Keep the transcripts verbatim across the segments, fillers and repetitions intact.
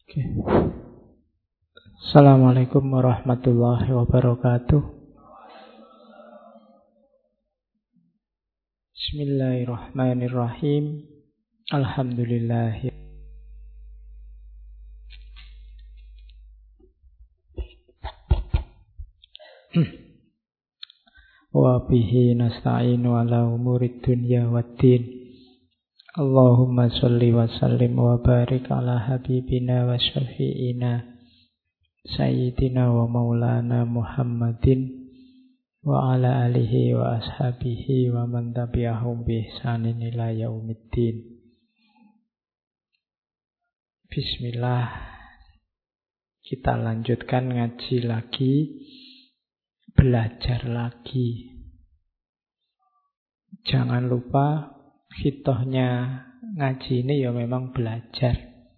Oke. Assalamualaikum warahmatullahi wabarakatuh. Bismillahirrahmanirrahim. Alhamdulillah. Wa bihi nasta'inu ala umurid dunya waddin. Allahumma sholli wa sallim wa barik ala habibina wa syafi'ina Sayyidina wa maulana Muhammadin wa ala alihi wa ashabihi wa man tabi'ahum bi ihsanin ila yaumiddin. Bismillah. Kita lanjutkan ngaji lagi, belajar lagi. Jangan lupa hitohnya ngaji ini ya memang belajar,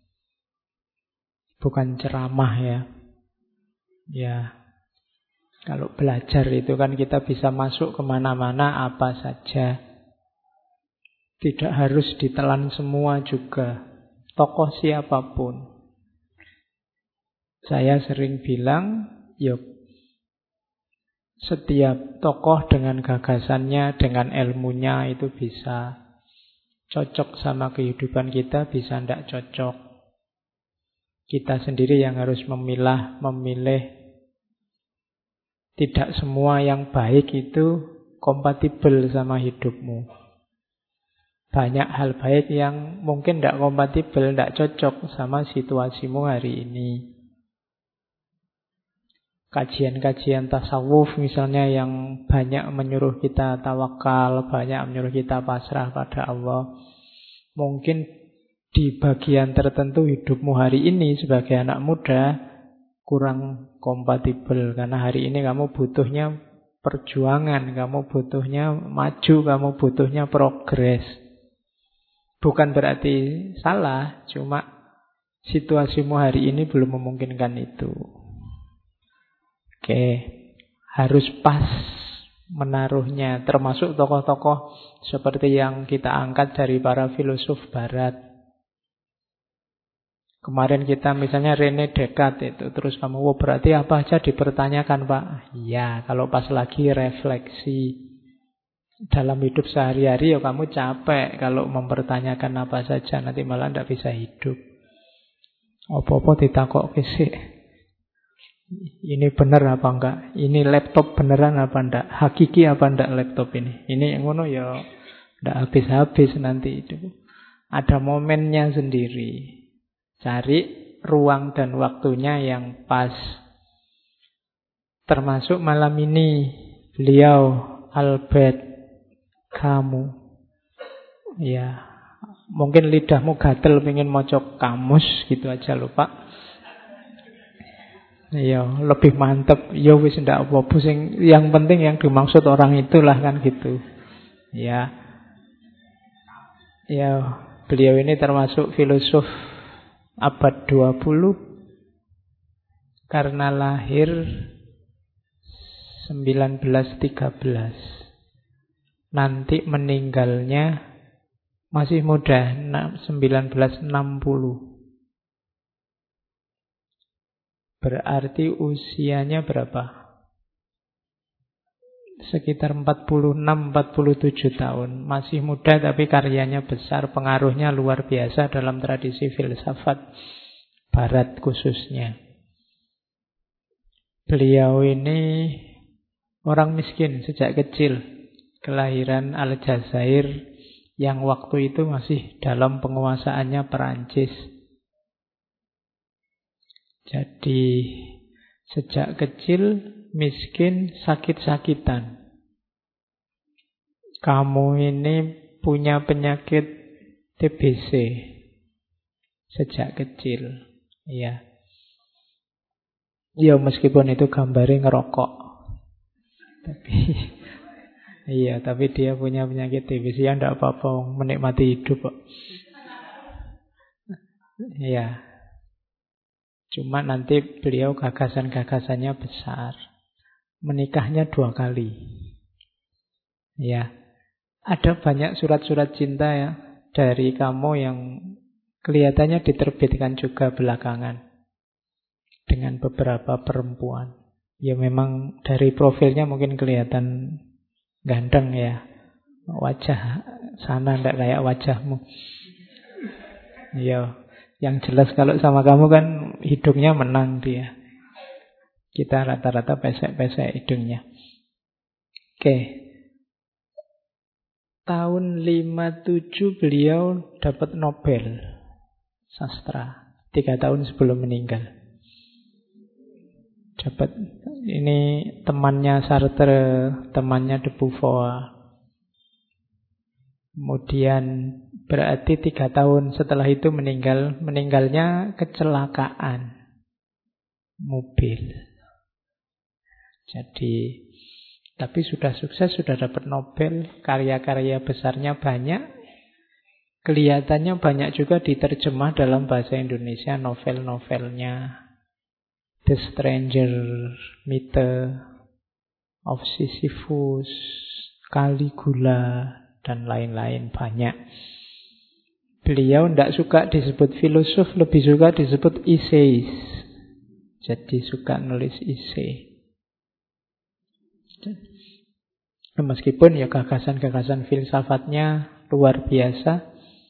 bukan ceramah ya. Ya, kalau belajar itu kan kita bisa masuk kemana-mana apa saja. Tidak harus ditelan semua juga, tokoh siapapun. Saya sering bilang, yuk, setiap tokoh dengan gagasannya, dengan ilmunya itu bisa cocok sama kehidupan kita, bisa tidak cocok. Kita sendiri yang harus memilah, memilih. Tidak semua yang baik itu kompatibel sama hidupmu. Banyak hal baik yang mungkin tidak kompatibel, tidak cocok sama situasimu hari ini. Kajian-kajian tasawuf misalnya yang banyak menyuruh kita tawakal, banyak menyuruh kita pasrah pada Allah. Mungkin di bagian tertentu hidupmu hari ini sebagai anak muda kurang kompatibel, karena hari ini kamu butuhnya perjuangan, kamu butuhnya maju, kamu butuhnya progres. Bukan berarti salah, cuma situasimu hari ini belum memungkinkan itu. Oke, harus pas menaruhnya, termasuk tokoh-tokoh seperti yang kita angkat dari para filosof barat. Kemarin kita misalnya René Descartes itu, terus kamu, oh berarti apa aja dipertanyakan Pak? Ya, kalau pas lagi refleksi dalam hidup sehari-hari ya kamu capek kalau mempertanyakan apa saja, nanti malah tidak bisa hidup. Apa-apa ditakok sih. Ini benar apa enggak? Ini laptop beneran apa enggak? Hakiki apa enggak laptop ini? Ini yang ngono ya enggak habis-habis nanti itu. Ada momennya sendiri. Cari ruang dan waktunya yang pas. Termasuk malam ini beliau Albert Camus. Ya, mungkin lidahmu gatel pengen mocok kamus gitu aja lho Pak. Ya, lebih mantep. Ya wis ndak apa-apa sing yang penting yang dimaksud orang itulah kan gitu. Ya. Ya, beliau ini termasuk filosof abad dua puluh karena lahir sembilan belas tiga belas. Nanti meninggalnya masih muda, sembilan belas enam puluh. Berarti usianya berapa? Sekitar empat puluh enam empat puluh tujuh tahun. Masih muda tapi karyanya besar, pengaruhnya luar biasa dalam tradisi filsafat barat khususnya. Beliau ini orang miskin sejak kecil, kelahiran Aljazair yang waktu itu masih dalam penguasaannya Perancis. Jadi sejak kecil miskin, sakit-sakitan. Kamu ini punya penyakit T B C sejak kecil. Ya. Ya meskipun itu gambarnya ngerokok. Tapi iya, tapi dia punya penyakit T B C, ya enggak apa-apa, menikmati hidup kok. Iya. Cuma nanti beliau gagasan-gagasannya besar. Menikahnya dua kali. Ya. Ada banyak surat-surat cinta ya dari kamu yang Kelihatannya diterbitkan juga belakangan dengan beberapa perempuan. Ya memang dari profilnya mungkin kelihatan ganteng ya. Wajah sana ndak kayak wajahmu. Ya, yang jelas kalau sama kamu kan hidungnya menang dia. Kita rata-rata pesek-pesek hidungnya. Oke. Tahun lima tujuh beliau dapat Nobel sastra. Tiga tahun sebelum meninggal. Dapat ini temannya Sartre, temannya de Beauvoir. Kemudian berarti tiga tahun setelah itu meninggal. Meninggalnya kecelakaan mobil. Jadi tapi sudah sukses, sudah dapat Nobel, karya-karya besarnya banyak. Kelihatannya banyak juga diterjemah dalam bahasa Indonesia novel-novelnya. The Stranger, Myth of Sisyphus, Caligula, dan lain-lain banyak. Beliau tidak suka disebut filosof, lebih suka disebut essays. Jadi suka nulis essay. Meskipun ya gagasan-gagasan filsafatnya luar biasa.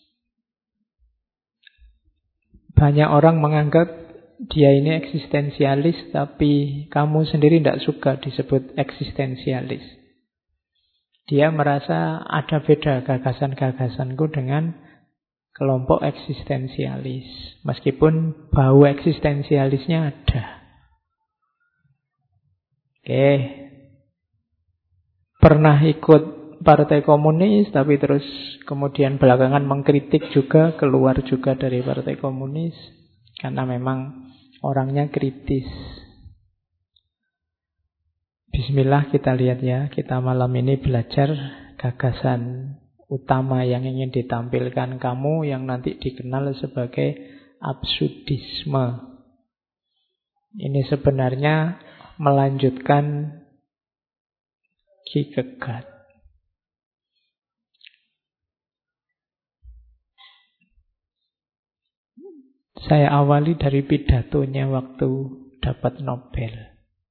Banyak orang menganggap dia ini eksistensialis, tapi kamu sendiri tidak suka disebut eksistensialis. Dia merasa ada beda gagasan-gagasanku dengan kelompok eksistensialis. Meskipun bau eksistensialisnya ada. Oke. Pernah ikut Partai Komunis, tapi terus kemudian belakangan mengkritik juga, keluar juga dari Partai Komunis. Karena memang orangnya kritis. Bismillah kita lihat ya. Kita malam ini belajar gagasan utama yang ingin ditampilkan kamu, yang nanti dikenal sebagai absurdisme. Ini sebenarnya melanjutkan Kierkegaard. Saya awali dari pidatonya waktu dapat Nobel.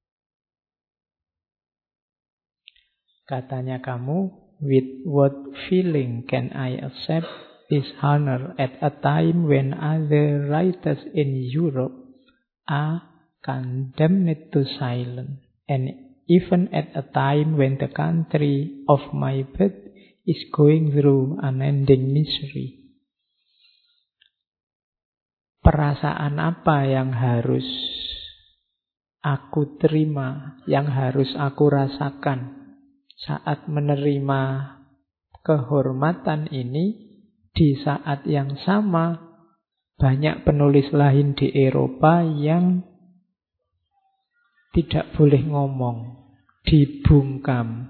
Katanya kamu, with what feeling can I accept this honor at a time when other writers in Europe are condemned to silence, and even at a time when the country of my birth is going through unending misery. Perasaan apa yang harus aku terima, yang harus aku rasakan saat menerima kehormatan ini, di saat yang sama banyak penulis lain di Eropa yang tidak boleh ngomong, dibungkam.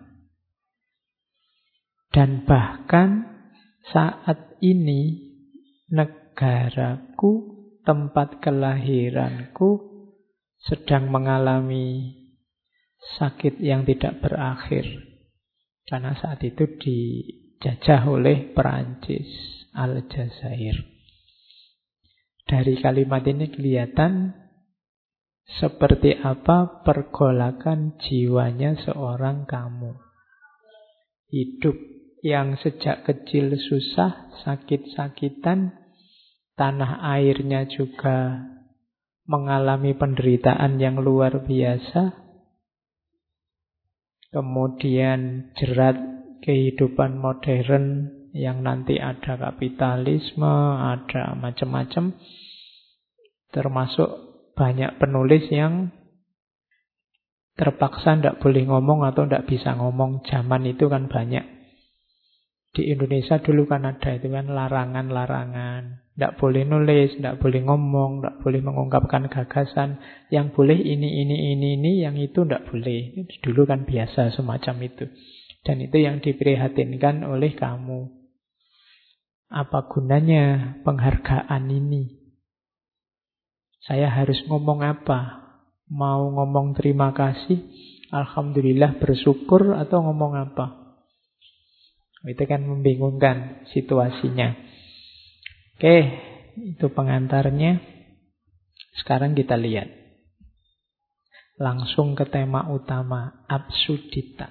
Dan bahkan saat ini negaraku, tempat kelahiranku, sedang mengalami sakit yang tidak berakhir. Karena saat itu dijajah oleh Perancis, Aljazair. Dari kalimat ini kelihatan seperti apa pergolakan jiwanya seorang kamu. Hidup yang sejak kecil susah, sakit-sakitan, tanah airnya juga mengalami penderitaan yang luar biasa. Kemudian jerat kehidupan modern yang nanti ada kapitalisme, ada macam-macam. Termasuk banyak penulis yang terpaksa tidak boleh ngomong atau tidak bisa ngomong. Zaman itu kan banyak. Di Indonesia dulu kan ada itu kan larangan-larangan. Tidak boleh nulis, tidak boleh ngomong, tidak boleh mengungkapkan gagasan. Yang boleh ini, ini, ini, ini, yang itu tidak boleh. Dulu kan biasa semacam itu. Dan itu yang diprihatinkan oleh kamu. Apa gunanya penghargaan ini? Saya harus ngomong apa? Mau ngomong terima kasih, alhamdulillah, bersyukur, atau ngomong apa? Itu kan membingungkan situasinya. Oke, itu pengantarnya. Sekarang kita lihat. Langsung ke tema utama, absurditas.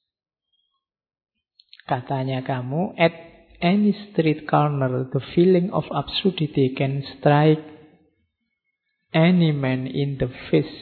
Katanya kamu, at any street corner, the feeling of absurdity can strike any man in the face.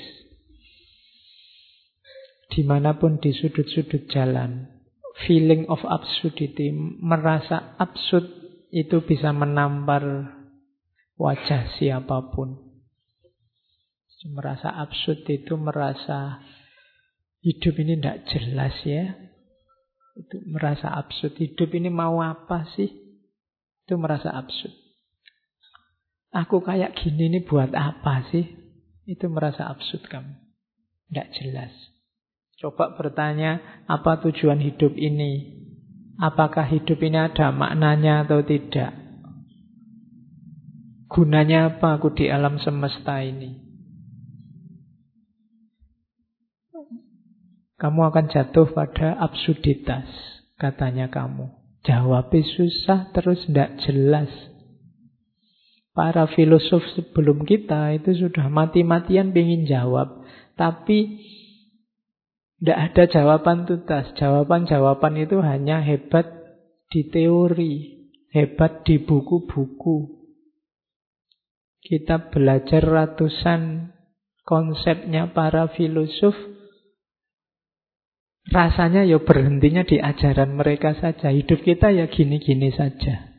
Dimanapun di sudut-sudut jalan, feeling of absurdity, merasa absurd itu bisa menampar wajah siapapun. Merasa absurd itu merasa hidup ini tidak jelas ya. Itu merasa absurd. Hidup ini mau apa sih? Itu merasa absurd. Aku kayak gini ini buat apa sih? Itu merasa absurd kamu. Tidak jelas. Coba bertanya, apa tujuan hidup ini? Apakah hidup ini ada maknanya atau tidak? Gunanya apa aku di alam semesta ini? Kamu akan jatuh pada absurditas, katanya kamu. Jawabnya susah, terus tidak jelas. Para filosof sebelum kita itu sudah mati-matian pengen jawab. Tapi tidak ada jawaban tuntas. Jawaban-jawaban itu hanya hebat di teori, hebat di buku-buku. Kita belajar ratusan konsepnya para filosof, rasanya ya berhentinya di ajaran mereka saja. Hidup kita ya gini-gini saja.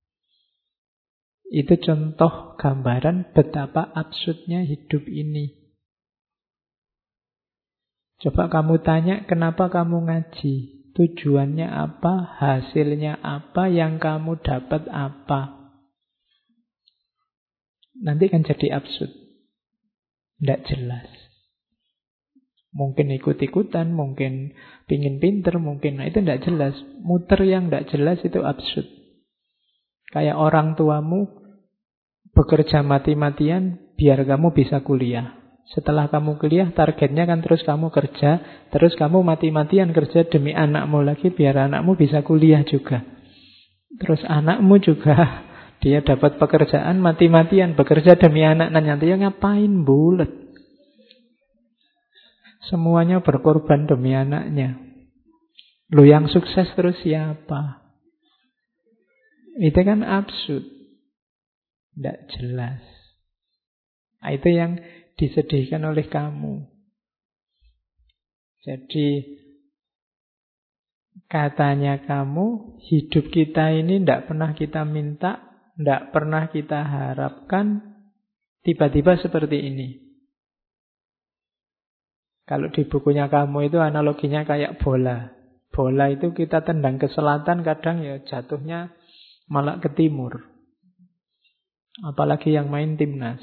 Itu contoh gambaran betapa absurdnya hidup ini. Coba kamu tanya, kenapa kamu ngaji? Tujuannya apa? Hasilnya apa? Yang kamu dapat apa? Nanti kan jadi absurd. Tidak jelas. Mungkin ikut-ikutan, mungkin pingin pinter, mungkin. Nah, itu tidak jelas. Muter yang tidak jelas itu absurd. Kayak orang tuamu bekerja mati-matian biar kamu bisa kuliah. Setelah kamu kuliah, targetnya kan terus kamu kerja, terus kamu mati-matian kerja demi anakmu lagi biar anakmu bisa kuliah juga. Terus anakmu juga dia dapat pekerjaan mati-matian bekerja demi anak. Nah, nanti ya ngapain bulet? Semuanya berkorban demi anaknya. Lo yang sukses terus siapa? Itu kan absurd. Tidak jelas. Nah, itu yang disedihkan oleh kamu. Jadi katanya kamu, hidup kita ini tidak pernah kita minta, tidak pernah kita harapkan, tiba-tiba seperti ini. Kalau di bukunya kamu itu analoginya kayak bola. Bola itu kita tendang ke selatan, kadang ya jatuhnya malah ke timur. Apalagi yang main timnas.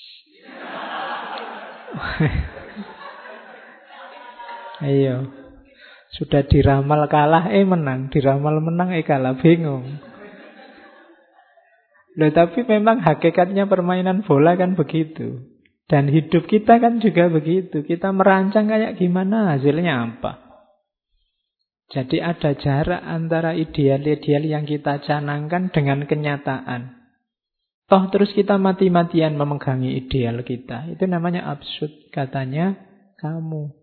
Ayo. Sudah diramal kalah, eh menang. Diramal menang, eh kalah. Bingung. Loh, tapi memang hakikatnya permainan bola kan begitu. Dan hidup kita kan juga begitu. Kita merancang kayak gimana, hasilnya apa. Jadi ada jarak antara ideal-ideal yang kita canangkan dengan kenyataan. Toh terus kita mati-matian memegangi ideal kita. Itu namanya absurd, katanya kamu.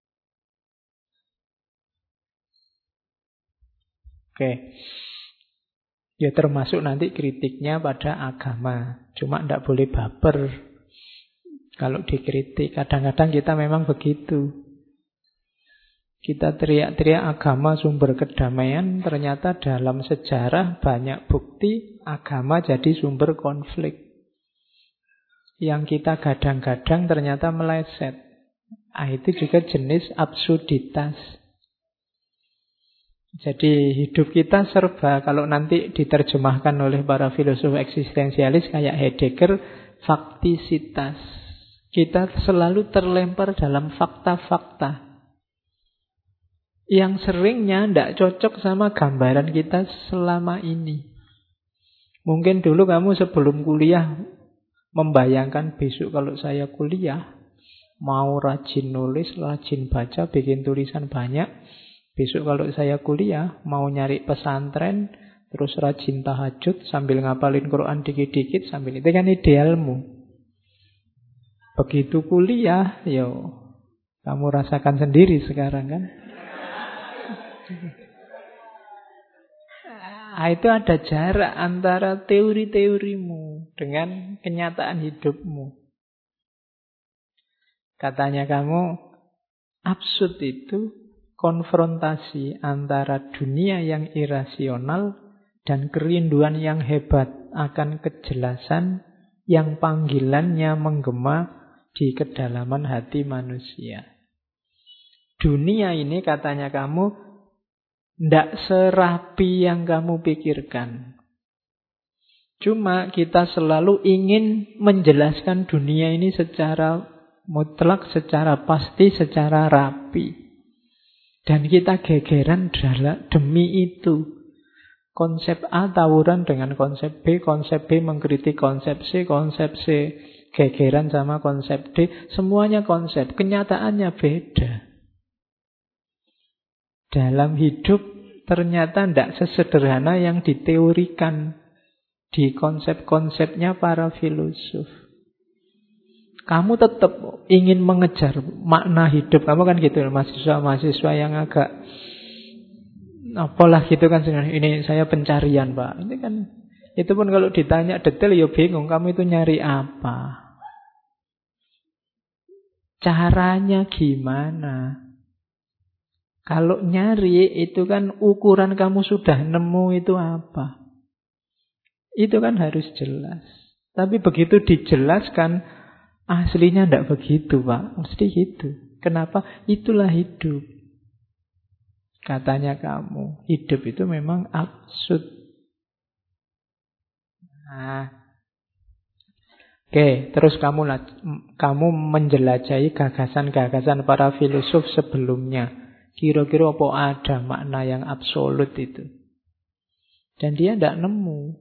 Oke. Ya termasuk nanti kritiknya pada agama. Cuma tidak boleh baper kalau dikritik. Kadang-kadang kita memang begitu. Kita teriak-teriak agama sumber kedamaian, ternyata dalam sejarah banyak bukti agama jadi sumber konflik. Yang kita gadang-gadang ternyata meleset. Ah, itu juga jenis absurditas. Jadi hidup kita serba, kalau nanti diterjemahkan oleh para filosof eksistensialis kayak Heidegger, faktisitas. Kita selalu terlempar dalam fakta-fakta yang seringnya tidak cocok sama gambaran kita selama ini. Mungkin dulu kamu sebelum kuliah membayangkan besok kalau saya kuliah, mau rajin nulis, rajin baca, bikin tulisan banyak. Besok kalau saya kuliah, mau nyari pesantren, terus rajin tahajud sambil ngapalin Quran dikit-dikit sambil itu kan idealmu. Begitu kuliah, yo kamu rasakan sendiri sekarang kan. Nah, itu ada jarak antara teori-teorimu dengan kenyataan hidupmu. Katanya kamu, absurd itu konfrontasi antara dunia yang irasional dan kerinduan yang hebat akan kejelasan yang panggilannya menggema di kedalaman hati manusia. Dunia ini katanya kamu tidak serapi yang kamu pikirkan. Cuma kita selalu ingin menjelaskan dunia ini secara mutlak, secara pasti, secara rapi. Dan kita gegeran demi itu. Konsep A tawuran dengan konsep B, konsep B mengkritik konsep C, konsep C gegeran sama konsep D. Semuanya konsep, kenyataannya beda. Dalam hidup ternyata tidak sesederhana yang diteorikan di konsep-konsepnya para filosof. Kamu tetap ingin mengejar makna hidup. Kamu kan gitu, mahasiswa-mahasiswa yang agak apalah gitu kan. Ini saya pencarian, Pak. Ini kan, itu pun kalau ditanya detail ya bingung. Kamu itu nyari apa? Caranya gimana? Kalau nyari itu kan ukuran kamu sudah nemu itu apa? Itu kan harus jelas. Tapi begitu dijelaskan, aslinya tidak begitu, Pak. Mesti gitu. Kenapa? Itulah hidup. Katanya kamu, hidup itu memang absurd. Nah, oke, terus kamu kamu menjelajahi gagasan-gagasan para filosof sebelumnya. Kira-kira apa ada makna yang absolut itu? Dan dia tidak nemu.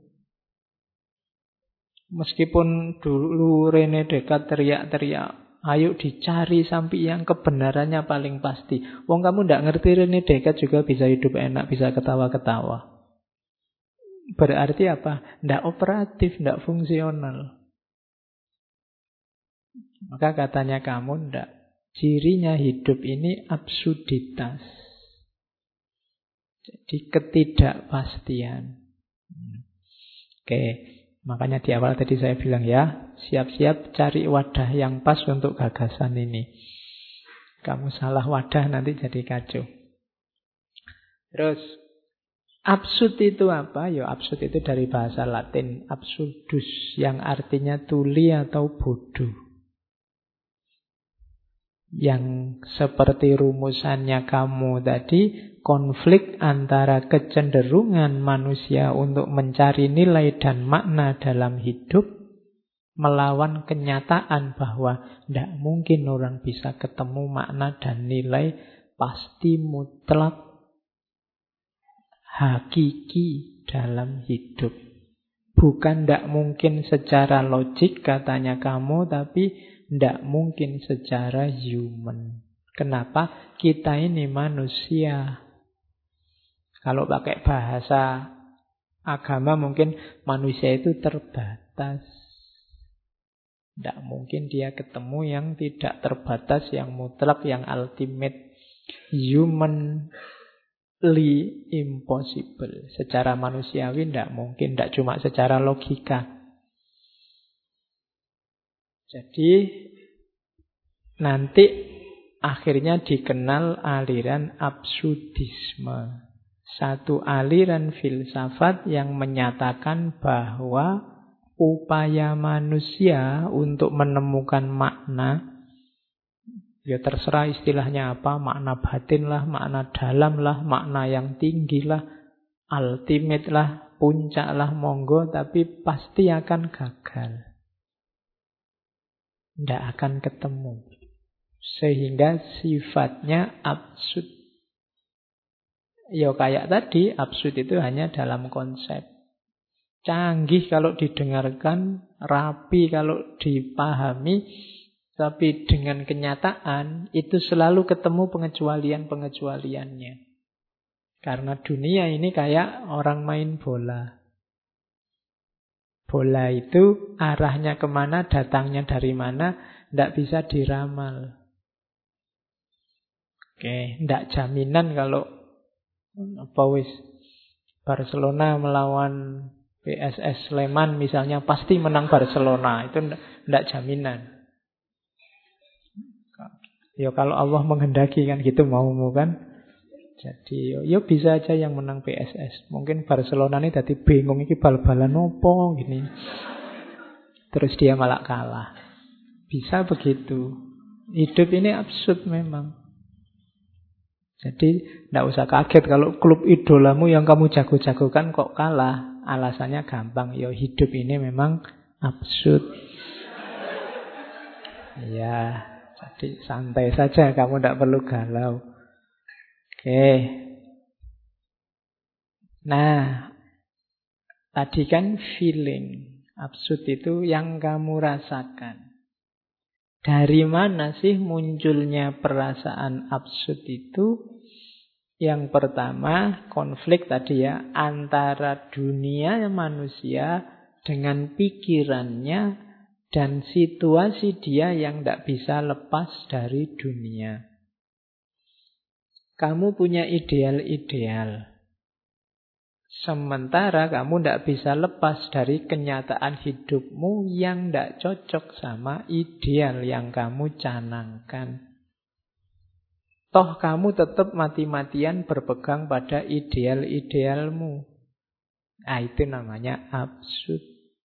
Meskipun dulu Rene Descartes teriak-teriak, ayo dicari sampai yang kebenarannya paling pasti. Wong kamu tidak ngerti Rene Descartes juga bisa hidup enak, bisa ketawa-ketawa. Berarti apa? Tidak operatif, tidak fungsional. Maka katanya kamu tidak. Cirinya hidup ini absurditas. Jadi ketidakpastian. Oke, makanya di awal tadi saya bilang ya, siap-siap cari wadah yang pas untuk gagasan ini. Kamu salah wadah nanti jadi kacau. Terus, absurd itu apa? Ya, absurd itu dari bahasa Latin absurdus, yang artinya tuli atau bodoh. Yang seperti rumusannya kamu tadi, konflik antara kecenderungan manusia untuk mencari nilai dan makna dalam hidup melawan kenyataan bahwa tidak mungkin orang bisa ketemu makna dan nilai pasti mutlak hakiki dalam hidup. Bukan tidak mungkin secara logik katanya kamu, tapi tidak mungkin secara human. Kenapa? Kita ini manusia. Kalau pakai bahasa agama mungkin manusia itu terbatas. Tidak mungkin dia ketemu yang tidak terbatas, yang mutlak, yang ultimate. Humanly impossible. Secara manusiawi tidak mungkin. Tidak cuma secara logika. Jadi nanti akhirnya dikenal aliran absurdisme. Satu aliran filsafat yang menyatakan bahwa upaya manusia untuk menemukan makna, ya terserah istilahnya apa, makna batin lah, makna dalam lah, makna yang tinggi lah, ultimate lah, puncak lah, monggo, tapi pasti akan gagal. Tidak akan ketemu. Sehingga sifatnya absurd. Ya kayak tadi, absurd itu hanya dalam konsep. Canggih kalau didengarkan, rapi kalau dipahami, tapi dengan kenyataan itu selalu ketemu pengecualian-pengecualiannya. Karena dunia ini kayak orang main bola. Bola itu arahnya kemana, datangnya dari mana, tidak bisa diramal. Oke, tidak jaminan kalau apa wis Barcelona melawan P S S Sleman misalnya pasti menang Barcelona. Itu tidak jaminan. Ya kalau Allah menghendaki kan gitu maumu kan. Jadi yo, yo bisa aja yang menang P S S. Mungkin Barcelona ini tadi bingung iki bal-balan opo gini. Terus dia malah kalah. Bisa begitu. Hidup ini absurd memang. Jadi tidak usah kaget kalau klub idolamu yang kamu jago-jagokan kok kalah. Alasannya gampang. Yo hidup ini memang absurd. Ya, jadi santai saja, kamu tidak perlu galau. Oke. Nah, tadi kan feeling. Absurd itu yang kamu rasakan. Dari mana sih munculnya perasaan absurd itu? Yang pertama, konflik tadi ya, antara dunia manusia dengan pikirannya dan situasi dia yang tidak bisa lepas dari dunia. Kamu punya ideal-ideal. Sementara kamu tidak bisa lepas dari kenyataan hidupmu yang tidak cocok sama ideal yang kamu canangkan. Toh kamu tetap mati-matian berpegang pada ideal-idealmu. Nah, itu namanya absurd.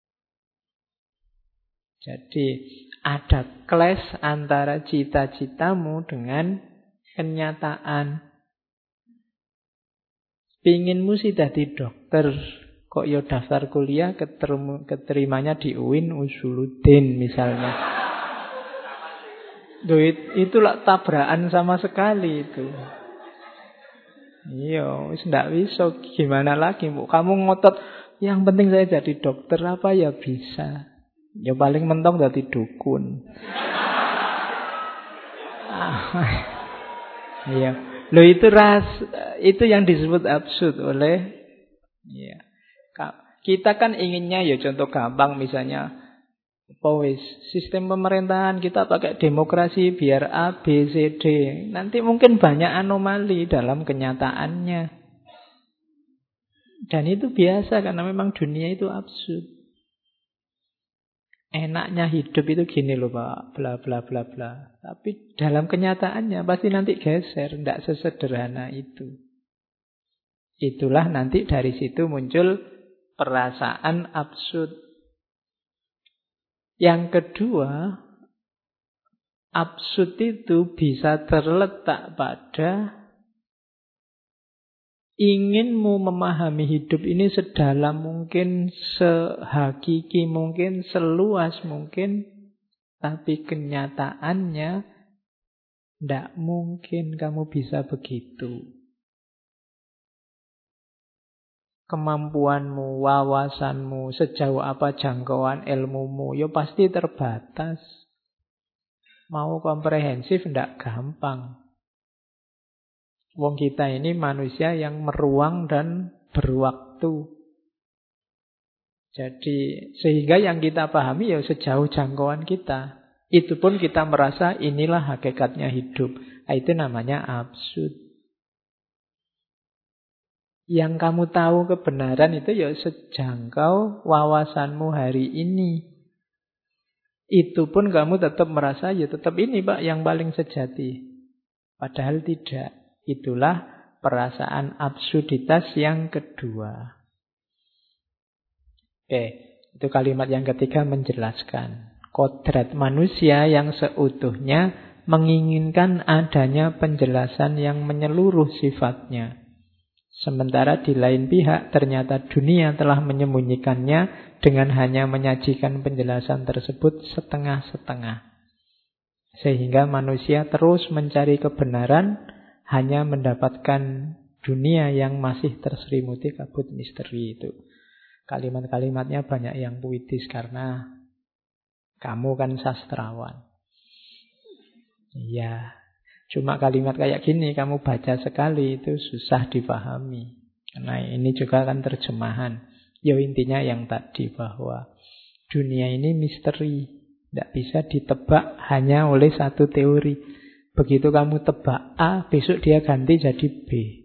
Jadi ada clash antara cita-citamu dengan kenyataan. Pinginmu sih jadi dokter, kok yo daftar kuliah keterima, keterimanya di U I N Usuluddin misalnya. Duit itulah tabrakan sama sekali itu. Iya, wis ndak bisa gimana lagi, Bu. Kamu ngotot yang penting saya jadi dokter apa ya bisa. Ya paling mentok jadi dukun. Iya. Loh itu ras itu yang disebut absurd oleh ya. Kita kan inginnya ya contoh gampang misalnya Powis, sistem pemerintahan kita pakai demokrasi biar A, B, C, D. Nanti mungkin banyak anomali dalam kenyataannya. Dan itu biasa karena memang dunia itu absurd. Enaknya hidup itu gini loh Pak, bla bla bla bla. Tapi dalam kenyataannya pasti nanti geser, tidak sesederhana itu. Itulah nanti dari situ muncul perasaan absurd. Yang kedua, absurd itu bisa terletak pada inginmu memahami hidup ini sedalam mungkin, sehakiki mungkin, seluas mungkin, tapi kenyataannya tidak mungkin kamu bisa begitu. Kemampuanmu, wawasanmu, sejauh apa jangkauan ilmumu, ya pasti terbatas. Mau komprehensif tidak gampang. Wong kita ini manusia yang meruang dan berwaktu. Jadi sehingga yang kita pahami ya sejauh jangkauan kita. Itu pun kita merasa inilah hakikatnya hidup. Nah, itu namanya absurd. Yang kamu tahu kebenaran itu ya sejangkau wawasanmu hari ini. Itu pun kamu tetap merasa ya tetap ini Pak yang paling sejati. Padahal tidak. Itulah perasaan absurditas yang kedua. Oke, itu kalimat yang ketiga menjelaskan. Kodrat manusia yang seutuhnya menginginkan adanya penjelasan yang menyeluruh sifatnya. Sementara di lain pihak ternyata dunia telah menyembunyikannya dengan hanya menyajikan penjelasan tersebut setengah-setengah. Sehingga manusia terus mencari kebenaran, hanya mendapatkan dunia yang masih terselimuti kabut misteri itu. Kalimat-kalimatnya banyak yang puitis karena kamu kan sastrawan. Iya. Cuma kalimat kayak gini kamu baca sekali itu susah dipahami. Karena ini juga kan terjemahan. Ya intinya yang tadi bahwa dunia ini misteri. Tidak bisa ditebak hanya oleh satu teori. Begitu kamu tebak A, besok dia ganti jadi B.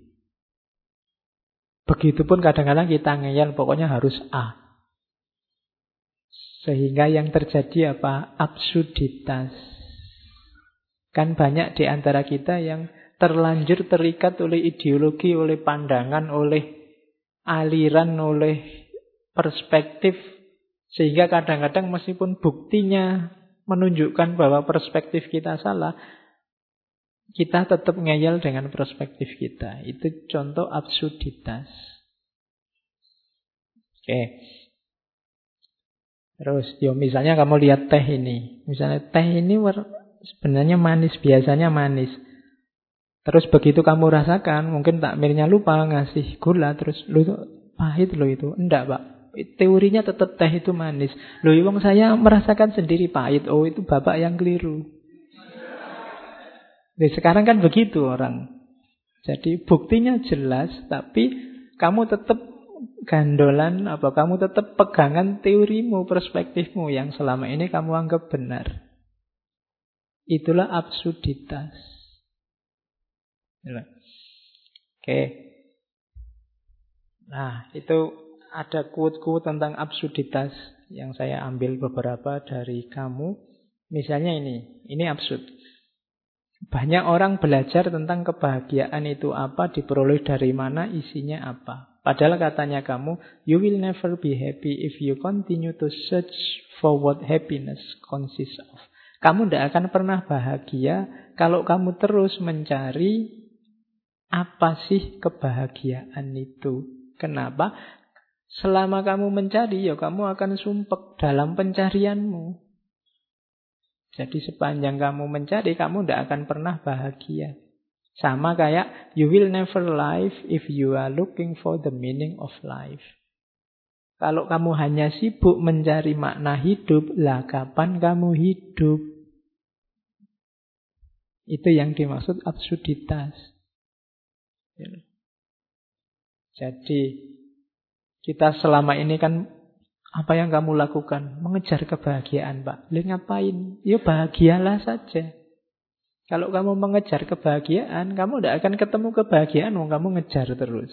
Begitupun kadang-kadang kita ngeyel, pokoknya harus A. Sehingga yang terjadi apa? Absurditas. Kan banyak di antara kita yang terlanjur terikat oleh ideologi, oleh pandangan, oleh aliran, oleh perspektif. Sehingga kadang-kadang meskipun buktinya menunjukkan bahwa perspektif kita salah, kita tetap ngeyel dengan perspektif kita. Itu contoh absurditas. Oke. Terus, yo misalnya kamu lihat teh ini. Misalnya teh ini sebenarnya manis, biasanya manis. Terus begitu kamu rasakan, mungkin takmirnya lupa ngasih gula, terus lu pahit lo itu. Enggak, Pak. Teorinya tetap teh itu manis. Loh, wong saya merasakan sendiri pahit. Oh, itu Bapak yang keliru. Nah, sekarang kan begitu orang. Jadi buktinya jelas, tapi kamu tetap gandolan, apa kamu tetap pegangan teorimu, perspektifmu yang selama ini kamu anggap benar. Itulah absurditas. Oke. Nah, itu ada quote-quote tentang absurditas yang saya ambil beberapa dari kamu. Misalnya ini, ini absurd. Banyak orang belajar tentang kebahagiaan itu apa, diperoleh dari mana, isinya apa. Padahal katanya kamu, you will never be happy if you continue to search for what happiness consists of. Kamu tidak akan pernah bahagia kalau kamu terus mencari apa sih kebahagiaan itu. Kenapa? Selama kamu mencari, ya kamu akan sumpek dalam pencarianmu. Jadi sepanjang kamu mencari, kamu tidak akan pernah bahagia. Sama kayak, you will never live if you are looking for the meaning of life. Kalau kamu hanya sibuk mencari makna hidup, lah kapan kamu hidup? Itu yang dimaksud absurditas. Jadi, kita selama ini kan, apa yang kamu lakukan? Mengejar kebahagiaan, Pak. Lalu ngapain? Ya bahagialah saja. Kalau kamu mengejar kebahagiaan, kamu tidak akan ketemu kebahagiaan, wong kamu ngejar terus.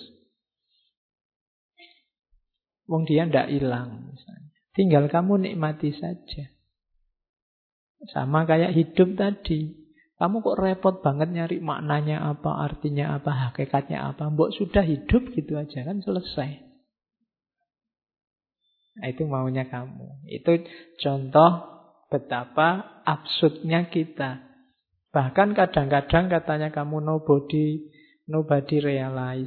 Wong dia tidak hilang. Misalnya. Tinggal kamu nikmati saja. Sama kayak hidup tadi. Kamu kok repot banget nyari maknanya apa, artinya apa, hakikatnya apa. Mbok sudah hidup gitu aja kan selesai. Nah, itu maunya kamu. Itu contoh betapa absurdnya kita. Bahkan kadang-kadang katanya kamu nobody, nobody realize.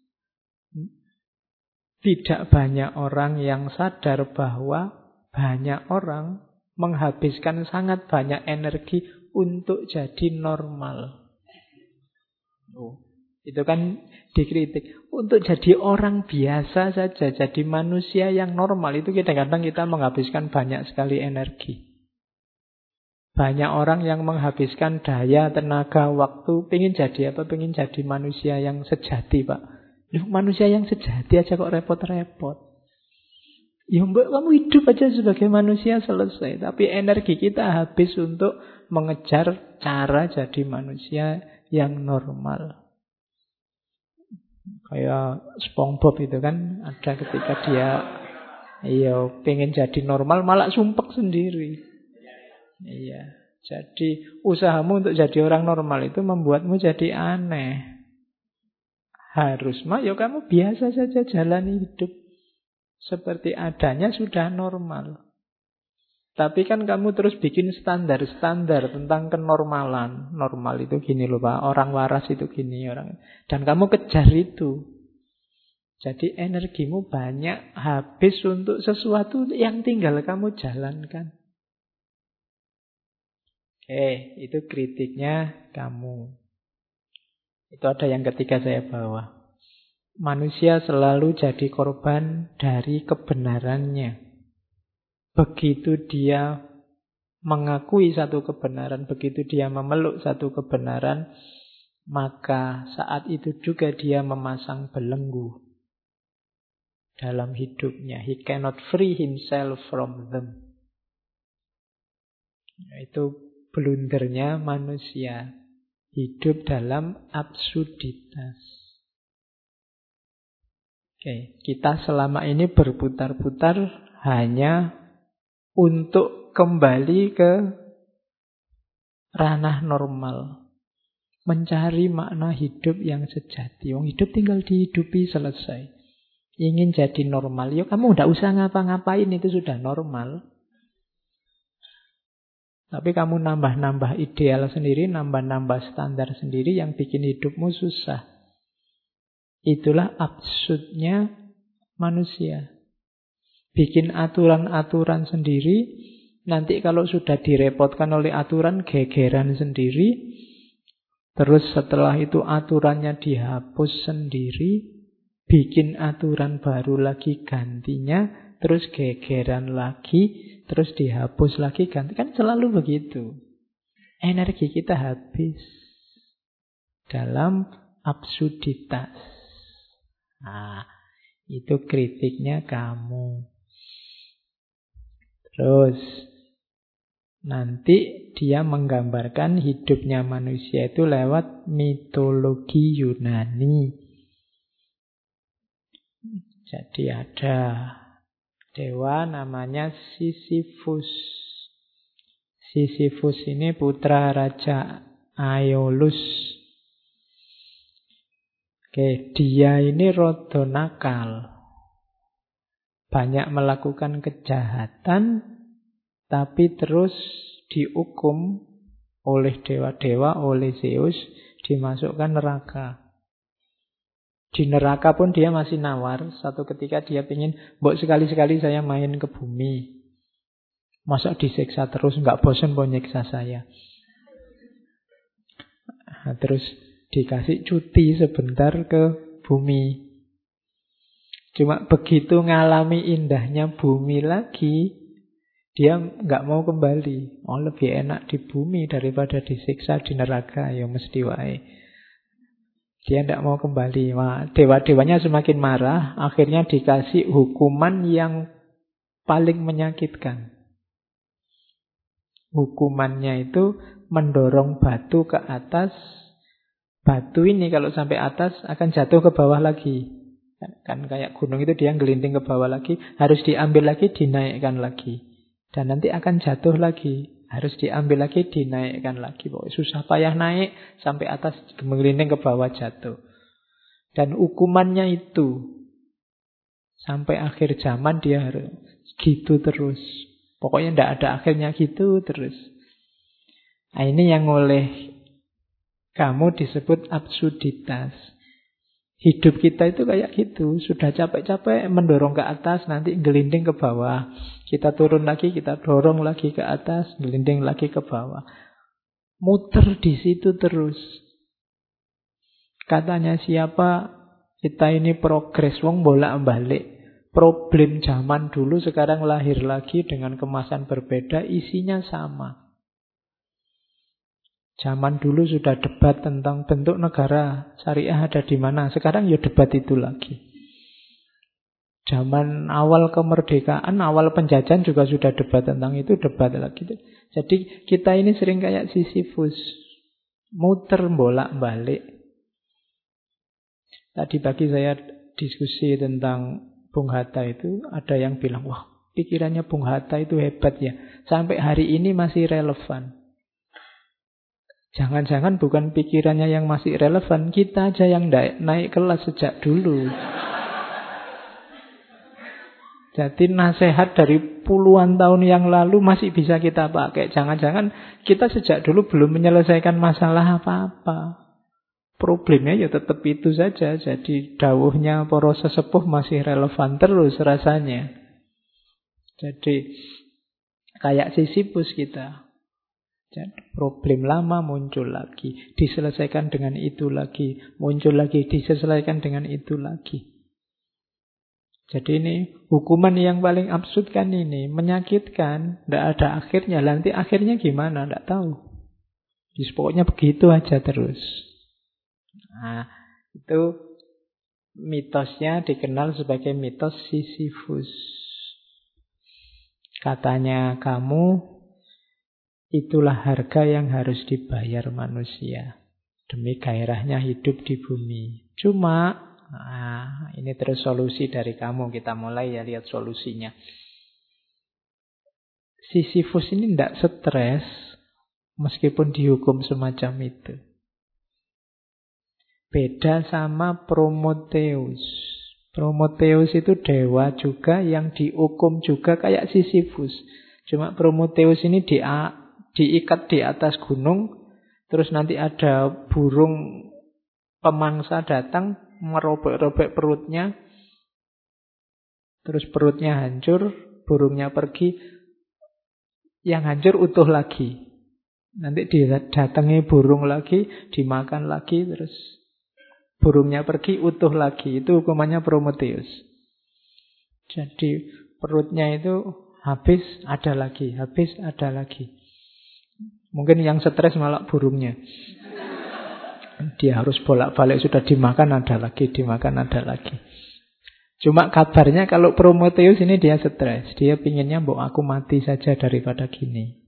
Tidak banyak orang yang sadar bahwa banyak orang menghabiskan sangat banyak energi untuk jadi normal. Oh, itu kan dikritik. Untuk jadi orang biasa saja, jadi manusia yang normal, itu kadang-kadang kita menghabiskan banyak sekali energi. Banyak orang yang menghabiskan daya, tenaga, waktu, pengen jadi apa? Pengen jadi manusia yang sejati, Pak. Loh, manusia yang sejati aja kok repot-repot. Ya mbak, kamu hidup aja sebagai manusia selesai. Tapi energi kita habis untuk mengejar cara jadi manusia yang normal. Kayak SpongeBob itu kan, ada ketika dia iya pengen jadi normal malah sumpek sendiri. Iya, jadi usahamu untuk jadi orang normal itu membuatmu jadi aneh. Harus mah ya kamu biasa saja jalani hidup seperti adanya sudah normal. Tapi kan kamu terus bikin standar-standar tentang kenormalan. Normal itu gini loh Pak, orang waras itu gini orang. Dan kamu kejar itu. Jadi energimu banyak habis untuk sesuatu yang tinggal kamu jalankan. Oke, itu kritiknya kamu. Itu ada yang ketiga saya bawa. Manusia selalu jadi korban dari kebenarannya. Begitu dia mengakui satu kebenaran, begitu dia memeluk satu kebenaran, maka saat itu juga dia memasang belenggu dalam hidupnya. He cannot free himself from them. Itu blundernya manusia. Hidup dalam absurditas. Oke, kita selama ini berputar-putar hanya untuk kembali ke ranah normal. Mencari makna hidup yang sejati. Wong hidup tinggal dihidupi, selesai. Ingin jadi normal, ya kamu tidak usah ngapa-ngapain, itu sudah normal. Tapi kamu nambah-nambah ideal sendiri, nambah-nambah standar sendiri yang bikin hidupmu susah. Itulah absurdnya manusia. Bikin aturan-aturan sendiri, nanti kalau sudah direpotkan oleh aturan, gegeran sendiri. Terus setelah itu aturannya dihapus sendiri, bikin aturan baru lagi gantinya, terus gegeran lagi, terus dihapus lagi ganti. Kan selalu begitu. Energi kita habis dalam absurditas. Nah, itu kritiknya kamu. Terus nanti dia menggambarkan hidupnya manusia itu lewat mitologi Yunani. Jadi ada dewa namanya Sisyphus. Sisyphus ini putra Raja Aeolus. Oke, dia ini rada nakal. Banyak melakukan kejahatan, tapi terus dihukum oleh dewa-dewa, oleh Zeus, dimasukkan neraka. Di neraka pun dia masih nawar. Satu ketika dia ingin, mbok sekali-sekali saya main ke bumi. Masa disiksa terus, nggak bosan mau nyiksa saya. Nah, terus dikasih cuti sebentar ke bumi. Cuma begitu ngalami indahnya bumi lagi, dia nggak mau kembali. Oh, lebih enak di bumi daripada disiksa di neraka. Ya mesti wae. Dia tidak mau kembali. Wah, dewa-dewanya semakin marah. Akhirnya dikasih hukuman yang paling menyakitkan. Hukumannya itu mendorong batu ke atas. Batu ini kalau sampai atas akan jatuh ke bawah lagi. Kan kayak gunung itu dia gelinding ke bawah lagi. Harus diambil lagi, dinaikkan lagi. Dan nanti akan jatuh lagi. Harus diambil lagi, dinaikkan lagi. Pokoknya susah payah naik, sampai atas menggelinding ke bawah jatuh. Dan hukumannya itu sampai akhir zaman dia harus gitu terus. Pokoknya tidak ada akhirnya gitu terus. Nah, ini yang oleh kamu disebut absurditas. Hidup kita itu kayak gitu. Sudah capek-capek mendorong ke atas, nanti gelinding ke bawah. Kita turun lagi, kita dorong lagi ke atas, gelinding lagi ke bawah. Muter di situ terus. Katanya siapa, kita ini progres, wong bolak-balik. Problem zaman dulu sekarang lahir lagi dengan kemasan berbeda, isinya sama. Zaman dulu sudah debat tentang bentuk negara syariah ada di mana. Sekarang ya debat itu lagi. Zaman awal kemerdekaan, awal penjajahan juga sudah debat tentang itu, debat lagi. Jadi kita ini sering kayak Sisyphus, muter bolak-balik. Tadi pagi saya diskusi tentang Bung Hatta itu, ada yang bilang, wah pikirannya Bung Hatta itu hebat ya. Sampai hari ini masih relevan. Jangan-jangan bukan pikirannya yang masih relevan, kita aja yang naik, naik kelas sejak dulu. Jadi nasihat dari puluhan tahun yang lalu masih bisa kita pakai. Jangan-jangan kita sejak dulu belum menyelesaikan masalah apa-apa. Problemnya ya tetap itu saja. Jadi dawuhnya para sesepuh masih relevan terus rasanya. Jadi kayak Sisyphus kita. Jadi problem lama muncul lagi, diselesaikan dengan itu lagi, muncul lagi, diselesaikan dengan itu lagi. Jadi ini hukuman yang paling absurd kan ini. Menyakitkan. Tidak ada akhirnya. Nanti akhirnya gimana? Tidak tahu. Jadi pokoknya begitu aja terus. Nah, itu mitosnya dikenal sebagai mitos Sisyphus. Katanya kamu, itulah harga yang harus dibayar manusia demi gairahnya hidup di bumi. Cuma, nah, ini terus solusi dari kamu. Kita mulai ya, lihat solusinya. Sisyphus ini tidak stres meskipun dihukum semacam itu. Beda sama Prometheus. Prometheus itu dewa juga yang dihukum juga kayak Sisyphus. Cuma Prometheus ini di, diikat di atas gunung, terus nanti ada burung pemangsa datang, merobek-robek perutnya, terus perutnya hancur, burungnya pergi, yang hancur utuh lagi. Nanti didatangi burung lagi, dimakan lagi, terus burungnya pergi, utuh lagi. Itu hukumannya Prometheus. Jadi perutnya itu habis, ada lagi. Habis, ada lagi. Mungkin yang stres malah burungnya. Dia harus bolak-balik, sudah dimakan, ada lagi. Dimakan, ada lagi. Cuma kabarnya kalau Prometheus ini dia stres. Dia pinginnya, mbok aku mati saja daripada gini.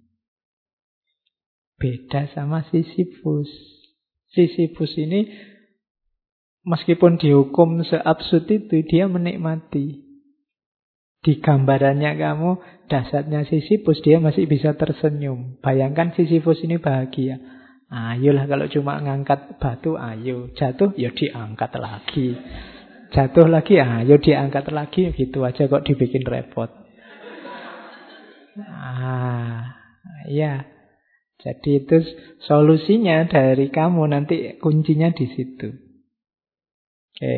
Beda sama Sisyphus. Sisyphus ini meskipun dihukum seabsurd itu, dia menikmati. Di gambarannya kamu, dasarnya Sisyphus, dia masih bisa tersenyum. Bayangkan Sisyphus ini bahagia. Ayolah kalau cuma ngangkat batu, ayo. Jatuh, ya diangkat lagi. Jatuh lagi, ayo diangkat lagi. Gitu aja kok dibikin repot. Ah, ya. Jadi itu solusinya dari kamu. Nanti kuncinya di situ. Oke.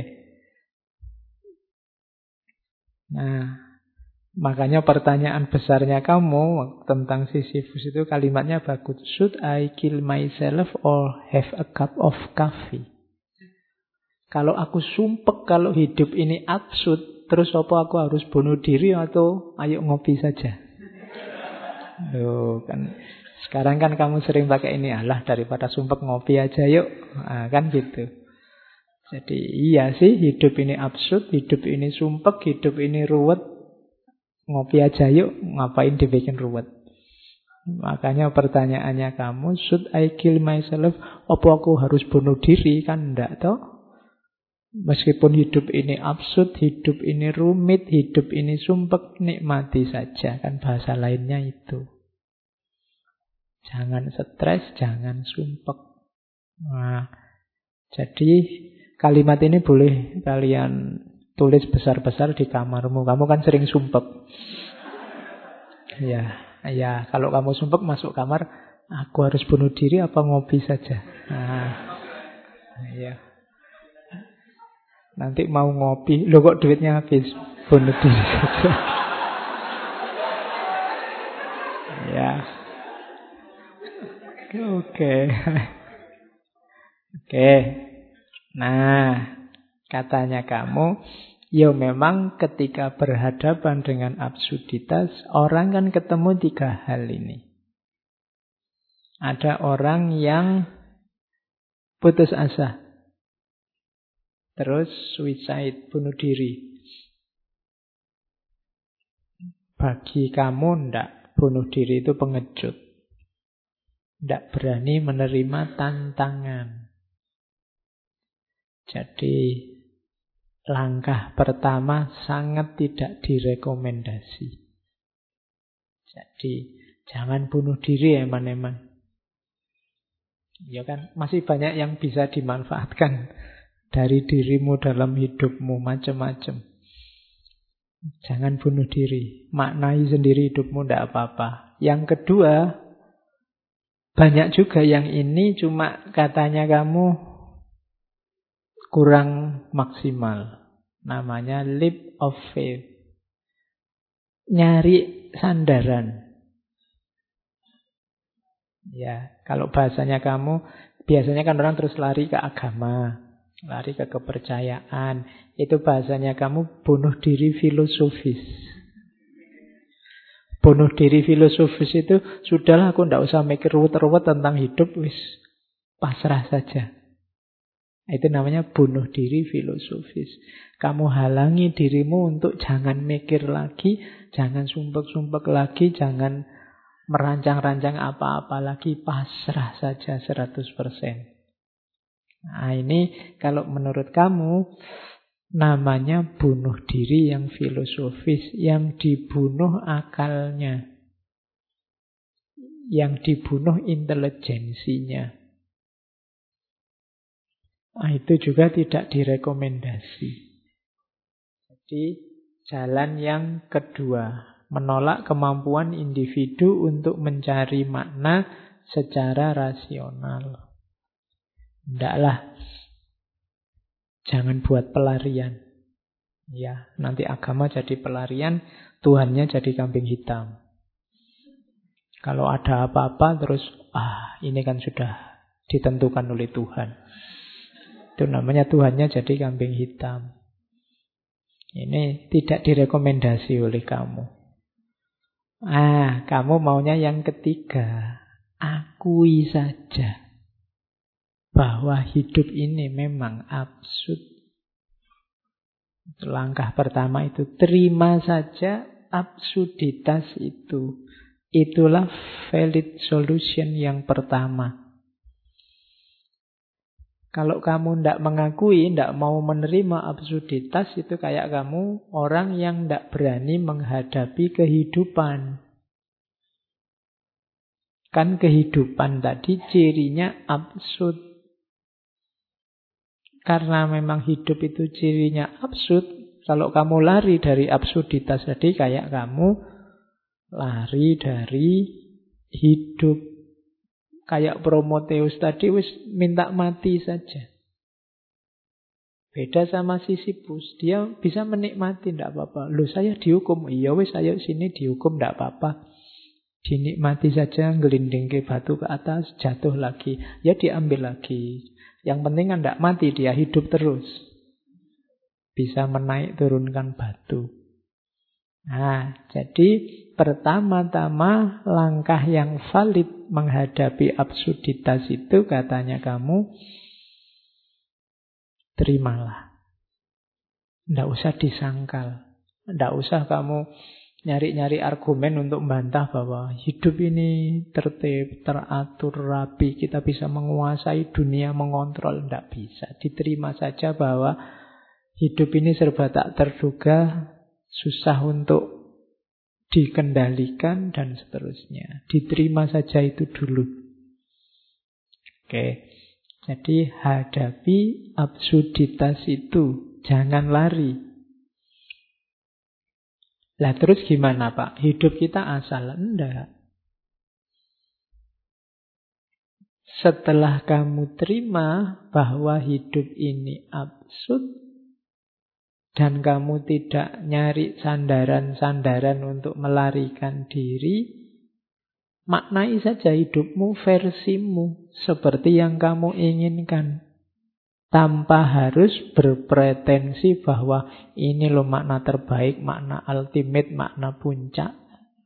Nah, makanya pertanyaan besarnya kamu tentang Sisyphus itu kalimatnya bagus. Should I kill myself or have a cup of coffee? Kalau aku sumpek kalau hidup ini absurd, terus apa aku harus bunuh diri atau ayo ngopi saja? Loh, kan sekarang kan kamu sering pakai ini, alah daripada sumpek ngopi aja yuk. Nah, kan gitu. Jadi iya sih, hidup ini absurd, hidup ini sumpek, hidup ini ruwet. Ngopi aja yuk, ngapain dibikin ruwet. Makanya pertanyaannya kamu, should I kill myself? Apa aku harus bunuh diri? Kan enggak toh? Meskipun hidup ini absurd, hidup ini rumit, hidup ini sumpek, nikmati saja. Kan bahasa lainnya itu. Jangan stres, jangan sumpek. Nah, jadi kalimat ini boleh kalian tulis besar-besar di kamarmu. Kamu kan sering sumpek. Ya, ya. Kalau kamu sumpek masuk kamar, aku harus bunuh diri apa ngopi saja. Nah, ya. Nanti mau ngopi, lo kok duitnya habis, bunuh diri saja. Ya. Oke. Oke. Nah, katanya kamu, ya memang ketika berhadapan dengan absurditas, orang kan ketemu tiga hal ini. Ada orang yang putus asa, terus suicide, bunuh diri. Bagi kamu ndak, bunuh diri itu pengecut. Ndak berani menerima tantangan. Jadi langkah pertama sangat tidak direkomendasi. Jadi jangan bunuh diri eman-eman. Ya kan, masih banyak yang bisa dimanfaatkan dari dirimu dalam hidupmu, macam-macam. Jangan bunuh diri, maknai sendiri hidupmu, tidak apa-apa. Yang kedua, banyak juga yang ini cuma katanya kamu kurang maksimal. Namanya leap of faith. Nyari sandaran. Ya, kalau bahasanya kamu, biasanya kan orang terus lari ke agama. lari ke kepercayaan. Itu bahasanya kamu bunuh diri filosofis. Bunuh diri filosofis itu, sudahlah aku tidak usah mikir ruwet-ruwet tentang hidup, wis pasrah saja. Itu namanya bunuh diri filosofis. Kamu halangi dirimu untuk jangan mikir lagi, jangan sumpek-sumpek lagi, jangan merancang-rancang apa-apa lagi, pasrah saja seratus persen. Nah ini kalau menurut kamu namanya bunuh diri yang filosofis, yang dibunuh akalnya, yang dibunuh intelijensinya. Nah, itu juga tidak direkomendasi. Jadi jalan yang kedua, menolak kemampuan individu untuk mencari makna secara rasional. Ndaklah, jangan buat pelarian. Ya, nanti agama jadi pelarian, Tuhannya jadi kambing hitam. Kalau ada apa-apa terus, ah ini kan sudah ditentukan oleh Tuhan. Itu namanya Tuhannya jadi kambing hitam. Ini tidak direkomendasi oleh kamu. Ah, kamu maunya yang ketiga. Akui saja bahwa hidup ini memang absurd. Langkah pertama itu, terima saja absurditas itu. Itulah valid solution yang pertama. Kalau kamu tidak mengakui, tidak mau menerima absurditas, itu kayak kamu orang yang tidak berani menghadapi kehidupan. Kan kehidupan tadi cirinya absurd. Karena memang hidup itu cirinya absurd, kalau kamu lari dari absurditas tadi, kayak kamu lari dari hidup. Kayak Prometheus tadi, wis minta mati saja. Beda sama Sisyphus, dia bisa menikmati, tidak apa-apa. Loh, saya dihukum, iya wis ayo sini dihukum, tidak apa-apa. Dinikmati saja, ngelinding ke batu ke atas, jatuh lagi, ya diambil lagi. Yang penting kan tidak mati, dia hidup terus. Bisa menaik turunkan batu. Nah, jadi pertama-tama langkah yang valid menghadapi absurditas itu, katanya kamu, terimalah. Tidak usah disangkal. Tidak usah kamu nyari-nyari argumen untuk membantah bahwa hidup ini tertib, teratur, rapi, kita bisa menguasai dunia, mengontrol. Tidak bisa. Diterima saja bahwa hidup ini serba tak terduga, susah untuk dikendalikan, dan seterusnya. Diterima saja itu dulu. Oke, jadi hadapi absurditas itu, jangan lari. Lah terus gimana Pak? Hidup kita asal? Enggak. Setelah kamu terima bahwa hidup ini absurd, dan kamu tidak nyari sandaran-sandaran untuk melarikan diri, maknai saja hidupmu versimu seperti yang kamu inginkan. Tanpa harus berpretensi bahwa ini loh makna terbaik, makna ultimate, makna puncak.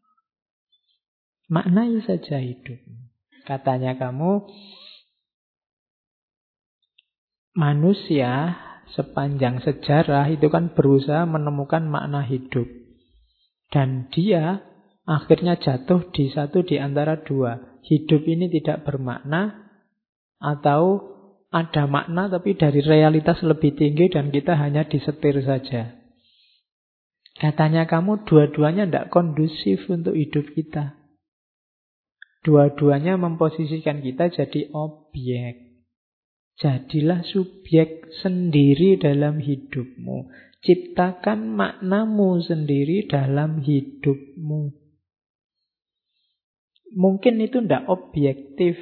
Maknai saja hidupmu. Katanya kamu, manusia sepanjang sejarah itu kan berusaha menemukan makna hidup. Dan dia akhirnya jatuh di satu di antara dua. Hidup ini tidak bermakna, atau ada makna tapi dari realitas lebih tinggi dan kita hanya disetir saja. Katanya kamu, dua-duanya tidak kondusif untuk hidup kita. Dua-duanya memposisikan kita jadi objek. Jadilah subjek sendiri dalam hidupmu. Ciptakan maknamu sendiri dalam hidupmu. Mungkin itu tidak objektif.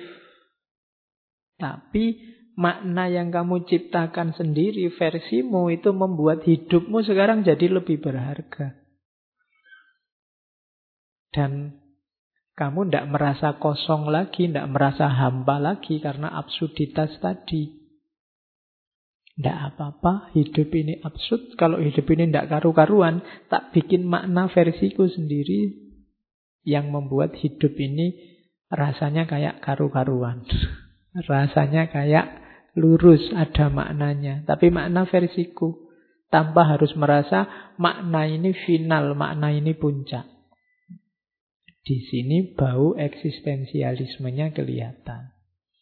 Tapi makna yang kamu ciptakan sendiri, versimu, itu membuat hidupmu sekarang jadi lebih berharga. Dan kamu tidak merasa kosong lagi, tidak merasa hampa lagi karena absurditas tadi. Tidak apa-apa, hidup ini absurd. Kalau hidup ini tidak karu-karuan, tak bikin makna versiku sendiri yang membuat hidup ini rasanya kayak karu-karuan. Rasanya kayak lurus, ada maknanya. Tapi makna versiku. Tanpa harus merasa makna ini final, makna ini puncak. Di sini bau eksistensialismenya kelihatan.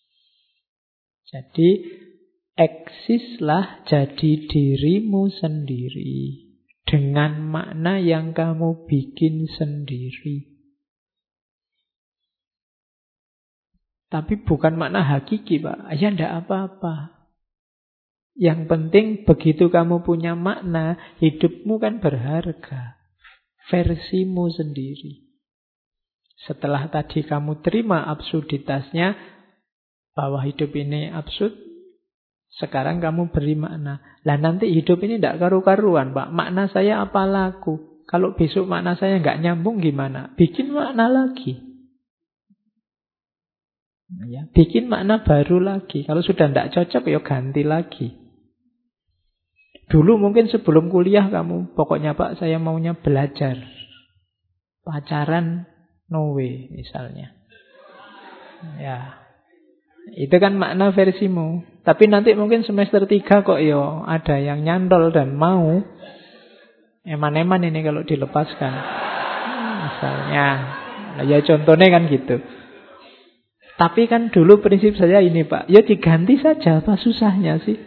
Jadi, eksislah jadi dirimu sendiri dengan makna yang kamu bikin sendiri. Tapi bukan makna hakiki, Pak. Ya tidak apa-apa. Yang penting begitu kamu punya makna, hidupmu kan berharga. Versimu sendiri. Setelah tadi kamu terima absurditasnya, bahwa hidup ini absurd, sekarang kamu beri makna. Lah nanti hidup ini tidak karu-karuan, Pak. Makna saya apa laku? Kalau besok makna saya nggak nyambung gimana? Bikin makna lagi. Ya, bikin makna baru lagi. Kalau sudah tidak cocok, ya ganti lagi. Dulu mungkin sebelum kuliah kamu, pokoknya Pak, saya maunya belajar. Pacaran, no way, misalnya. Ya, itu kan makna versimu. Tapi nanti mungkin semester tiga kok yo ada yang nyantol dan mau. Eman-eman ini kalau dilepaskan. Misalnya, ya contohnya kan gitu. Tapi kan dulu prinsip saya ini, Pak. Ya diganti saja, apa susahnya sih?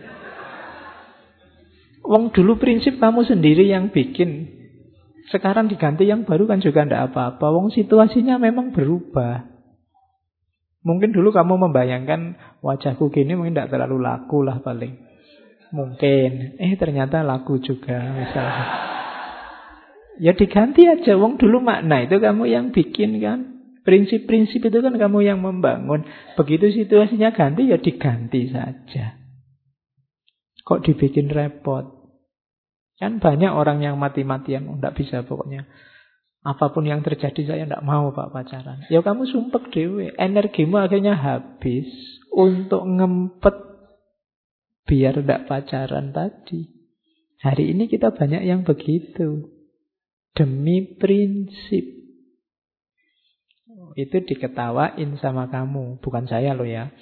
Wong dulu prinsip kamu sendiri yang bikin. Sekarang diganti yang baru kan juga tidak apa-apa. Wong situasinya memang berubah. Mungkin dulu kamu membayangkan wajahku gini mungkin tidak terlalu laku lah paling. Mungkin. Eh ternyata laku juga misalnya. Ya diganti aja. Wong dulu makna itu kamu yang bikin kan. Prinsip-prinsip itu kan kamu yang membangun. Begitu situasinya ganti, ya diganti saja. Kok dibikin repot? Kan banyak orang yang mati-matian. Oh, tidak bisa pokoknya. Apapun yang terjadi saya tidak mau Pak pacaran. Ya kamu sumpek dewe. Energimu akhirnya habis untuk ngempet biar tidak pacaran tadi. Hari ini kita banyak yang begitu. Demi prinsip. Itu diketawain sama kamu, bukan saya loh ya.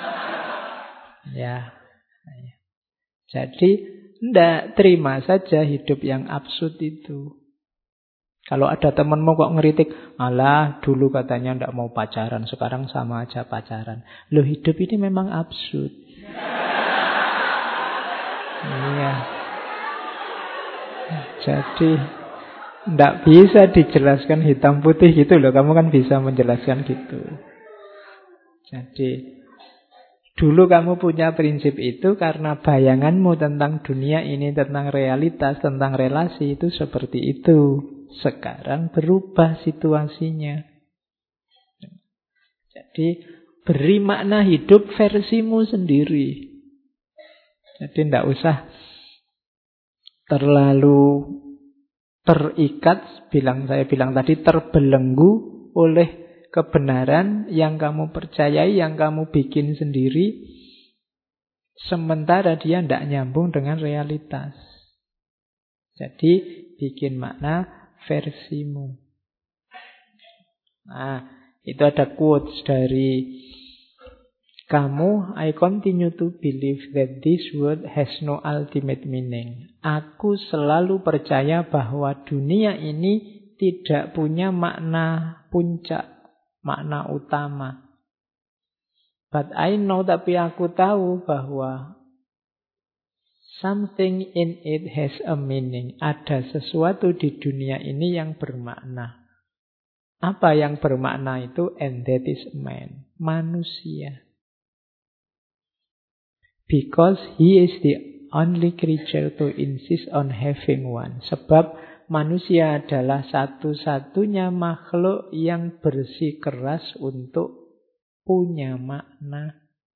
Ya. Jadi ndak terima saja hidup yang absurd itu. Kalau ada temanmu kok ngeritik, alah dulu katanya ndak mau pacaran, sekarang sama aja pacaran. Loh hidup ini memang absurd. Iya. Jadi ndak bisa dijelaskan hitam putih gitu loh. Kamu kan bisa menjelaskan gitu. Jadi dulu kamu punya prinsip itu karena bayanganmu tentang dunia ini, tentang realitas, tentang relasi itu seperti itu. Sekarang berubah situasinya. Jadi beri makna hidup versimu sendiri. Jadi tidak usah terlalu terikat, bilang saya bilang tadi, terbelenggu oleh kebenaran yang kamu percayai, yang kamu bikin sendiri, sementara dia tidak nyambung dengan realitas. Jadi bikin makna versimu. Nah, itu ada quotes dari kamu, I continue to believe that this world has no ultimate meaning. Aku selalu percaya bahwa dunia ini tidak punya makna puncak, makna utama. But I know, tapi aku tahu bahwa something in it has a meaning. Ada sesuatu di dunia ini yang bermakna. Apa yang bermakna itu? And that is man, manusia. Because he is the only creature to insist on having one. Sebab manusia adalah satu-satunya makhluk yang bersikeras untuk punya makna.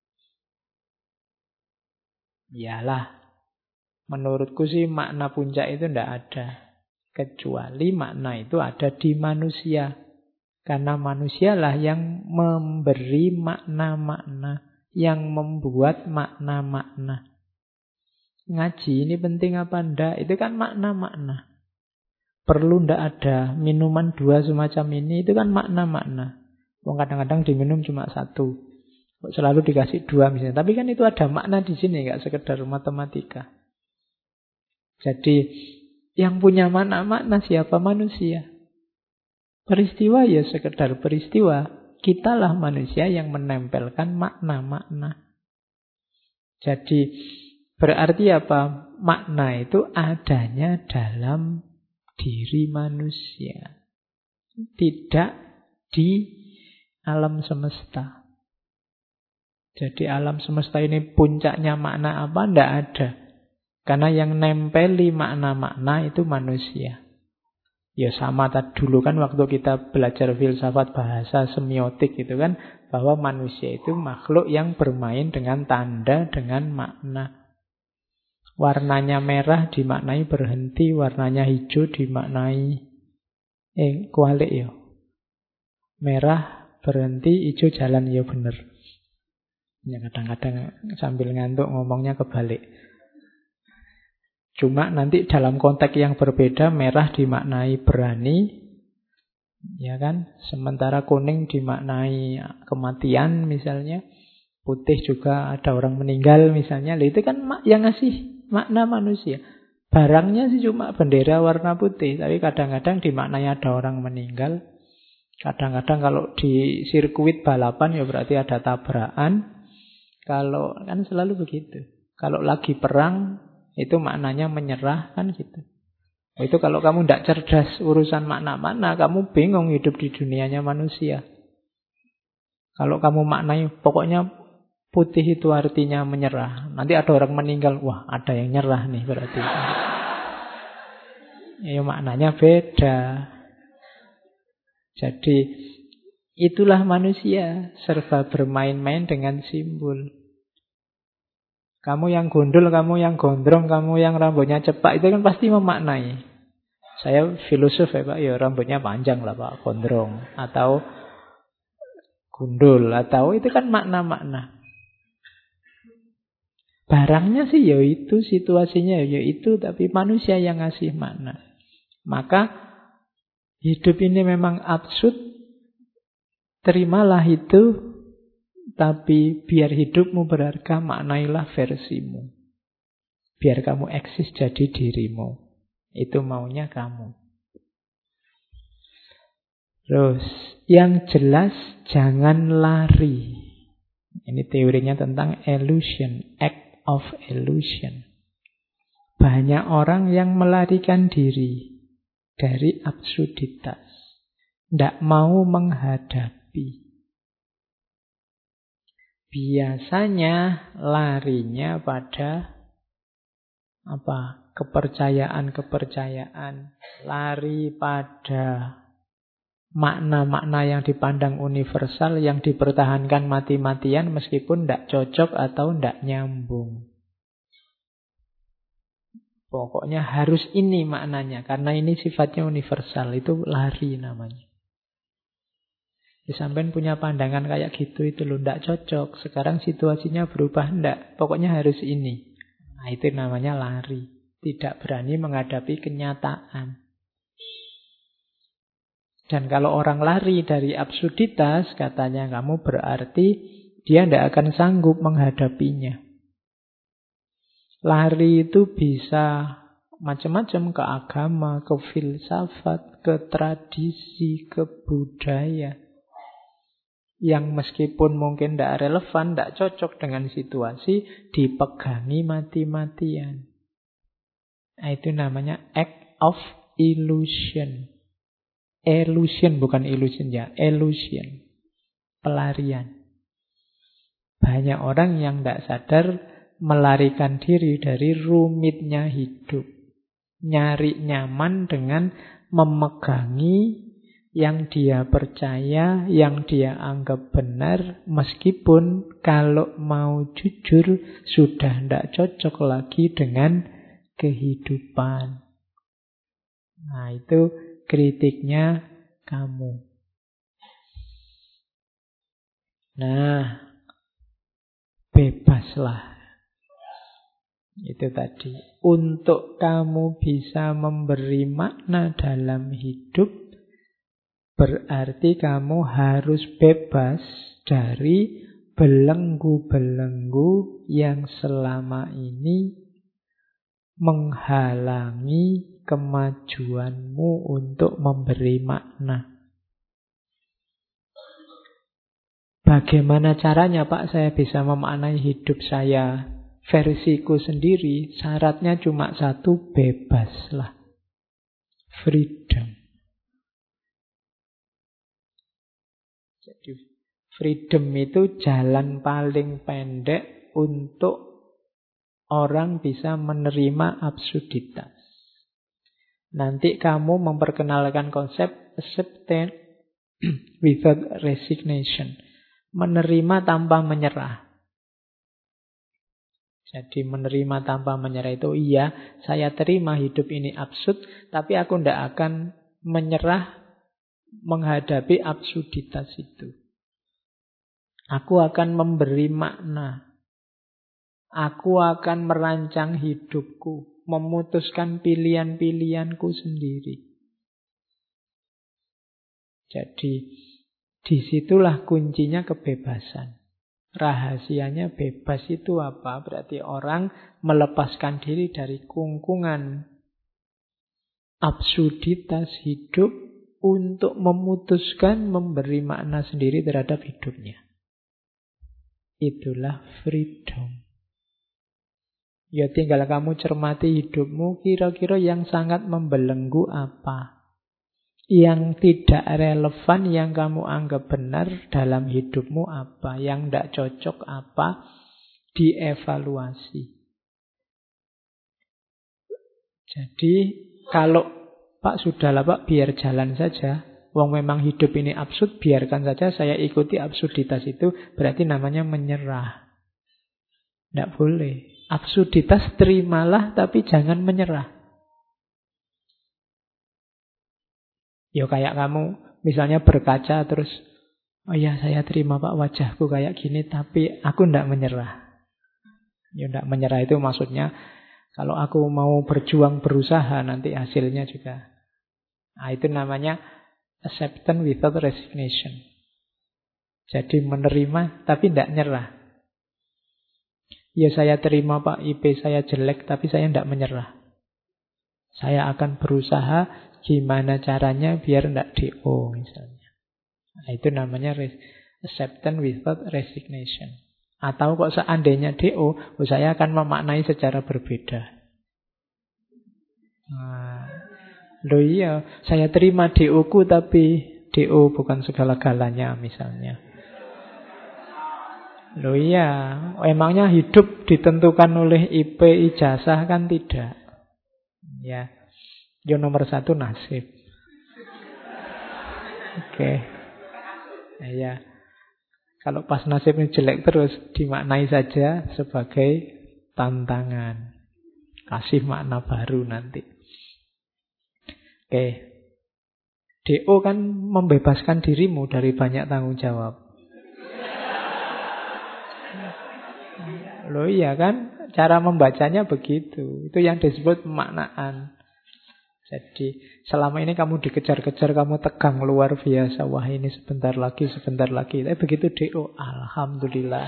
Iyalah, menurutku sih makna puncak itu tidak ada. Kecuali makna itu ada di manusia. Karena manusialah yang memberi makna-makna, yang membuat makna-makna. Ngaji ini penting apa enggak? Itu kan makna-makna. Perlu ndak ada minuman dua semacam ini, itu kan makna-makna. Wong kadang-kadang diminum cuma satu, kok selalu dikasih dua misalnya. Tapi kan itu ada makna di sini, nggak sekedar matematika. Jadi yang punya makna-makna siapa? Manusia. Peristiwa ya sekedar peristiwa. Kitalah manusia yang menempelkan makna-makna. Jadi berarti apa? Makna itu adanya dalam diri manusia, tidak di alam semesta. Jadi alam semesta ini puncaknya makna apa? Tidak ada. Karena yang nempeli makna-makna itu manusia. Ya sama tadi dulu kan waktu kita belajar filsafat bahasa semiotik itu kan, bahwa manusia itu makhluk yang bermain dengan tanda, dengan makna. Warnanya merah dimaknai berhenti, warnanya hijau dimaknai eh kualik ya. Merah berhenti, hijau jalan ya bener. Ya kadang-kadang sambil ngantuk ngomongnya kebalik. Cuma nanti dalam konteks yang berbeda, merah dimaknai berani, ya kan? Sementara kuning dimaknai kematian misalnya, putih juga ada orang meninggal misalnya. Lah itu kan yang ngasih makna manusia. Barangnya sih cuma bendera warna putih, tapi kadang-kadang dimaknai ada orang meninggal. Kadang-kadang kalau di sirkuit balapan ya berarti ada tabrakan. Kalau kan selalu begitu. Kalau lagi perang itu maknanya menyerah kan gitu. Itu kalau kamu tidak cerdas urusan makna-makna, kamu bingung hidup di dunianya manusia. Kalau kamu maknai pokoknya putih itu artinya menyerah. Nanti ada orang meninggal, wah ada yang nyerah nih berarti. Ya maknanya beda. Jadi itulah manusia, serba bermain-main dengan simbol. Kamu yang gundul, kamu yang gondrong, kamu yang rambutnya cepak, itu kan pasti memaknai. Saya filosof ya Pak, ya rambutnya panjang lah Pak, gondrong. Atau gundul, atau itu kan makna-makna. Barangnya sih ya itu, situasinya ya itu, tapi manusia yang ngasih makna. Maka hidup ini memang absurd, terimalah itu, tapi biar hidupmu berharga, maknailah versimu. Biar kamu eksis jadi dirimu. Itu maunya kamu. Terus, yang jelas jangan lari. Ini teorinya tentang illusion, act of illusion. Banyak orang yang melarikan diri dari absurditas. Tidak mau menghadapi. Biasanya larinya pada apa? Kepercayaan-kepercayaan. Lari pada makna-makna yang dipandang universal, yang dipertahankan mati-matian meskipun tidak cocok atau tidak nyambung. Pokoknya harus ini maknanya, karena ini sifatnya universal, itu lari namanya. Ya, sampean punya pandangan kayak gitu, itu loh, tidak cocok. Sekarang situasinya berubah, tidak. Pokoknya harus ini. Nah, itu namanya lari. Tidak berani menghadapi kenyataan. Dan kalau orang lari dari absurditas, katanya kamu berarti dia tidak akan sanggup menghadapinya. Lari itu bisa macam-macam, ke agama, ke filsafat, ke tradisi, ke budaya. Yang meskipun mungkin tidak relevan, tidak cocok dengan situasi, dipegangi mati-matian. Nah, itu namanya act of illusion. Illusion bukan illusion ya, illusion. Pelarian. Banyak orang yang tidak sadar melarikan diri dari rumitnya hidup. Nyari nyaman dengan memegangi yang dia percaya, yang dia anggap benar, meskipun kalau mau jujur sudah tidak cocok lagi dengan kehidupan. Nah, itu kritiknya kamu. Nah, bebaslah. Itu tadi. Untuk kamu bisa memberi makna dalam hidup, berarti kamu harus bebas dari belenggu-belenggu yang selama ini menghalangi kemajuanmu untuk memberi makna. Bagaimana caranya, Pak, saya bisa memaknai hidup saya versiku sendiri? Syaratnya cuma satu, bebaslah. Freedom. Jadi freedom itu jalan paling pendek untuk orang bisa menerima absurditas. Nanti kamu memperkenalkan konsep acceptance without resignation. Menerima tanpa menyerah. Jadi menerima tanpa menyerah itu, iya, saya terima hidup ini absurd, tapi aku tidak akan menyerah menghadapi absurditas itu. Aku akan memberi makna. Aku akan merancang hidupku, memutuskan pilihan-pilihanku sendiri. Jadi disitulah kuncinya kebebasan. Rahasianya bebas itu apa? Berarti orang melepaskan diri dari kungkungan absurditas hidup untuk memutuskan memberi makna sendiri terhadap hidupnya. Itulah freedom. Ya tinggal kamu cermati hidupmu, kira-kira yang sangat membelenggu apa? Yang tidak relevan, yang kamu anggap benar dalam hidupmu apa? Yang tidak cocok apa? Dievaluasi. Jadi kalau Pak sudahlah Pak, biar jalan saja. Wong memang hidup ini absurd, biarkan saja saya ikuti absurditas itu. Berarti namanya menyerah. Tidak boleh. Absurditas terimalah, tapi jangan menyerah. Ya kayak kamu misalnya berkaca terus, oh ya saya terima Pak wajahku kayak gini, tapi aku tidak menyerah. Ya tidak menyerah itu maksudnya kalau aku mau berjuang berusaha nanti hasilnya juga. Nah itu namanya acceptance without resignation. Jadi menerima tapi tidak nyerah. Ya saya terima Pak I P saya jelek, tapi saya tidak menyerah. Saya akan berusaha gimana caranya biar tidak D O misalnya. Nah, itu namanya acceptance without resignation. Atau kok seandainya D O, oh, saya akan memaknai secara berbeda. Nah, loh iya, saya terima D O-ku tapi D O bukan segala-galanya misalnya. Loh iya, emangnya hidup ditentukan oleh I P ijazah kan tidak. Ya, yo nomor satu nasib. Oke, okay. Ya, kalau pas nasibnya jelek terus dimaknai saja sebagai tantangan, kasih makna baru nanti. Oke, okay. D O kan membebaskan dirimu dari banyak tanggung jawab. Loh iya kan, cara membacanya begitu. Itu yang disebut pemaknaan. Jadi selama ini kamu dikejar-kejar, kamu tegang luar biasa. Wah ini sebentar lagi, sebentar lagi. Tapi begitu D O, alhamdulillah.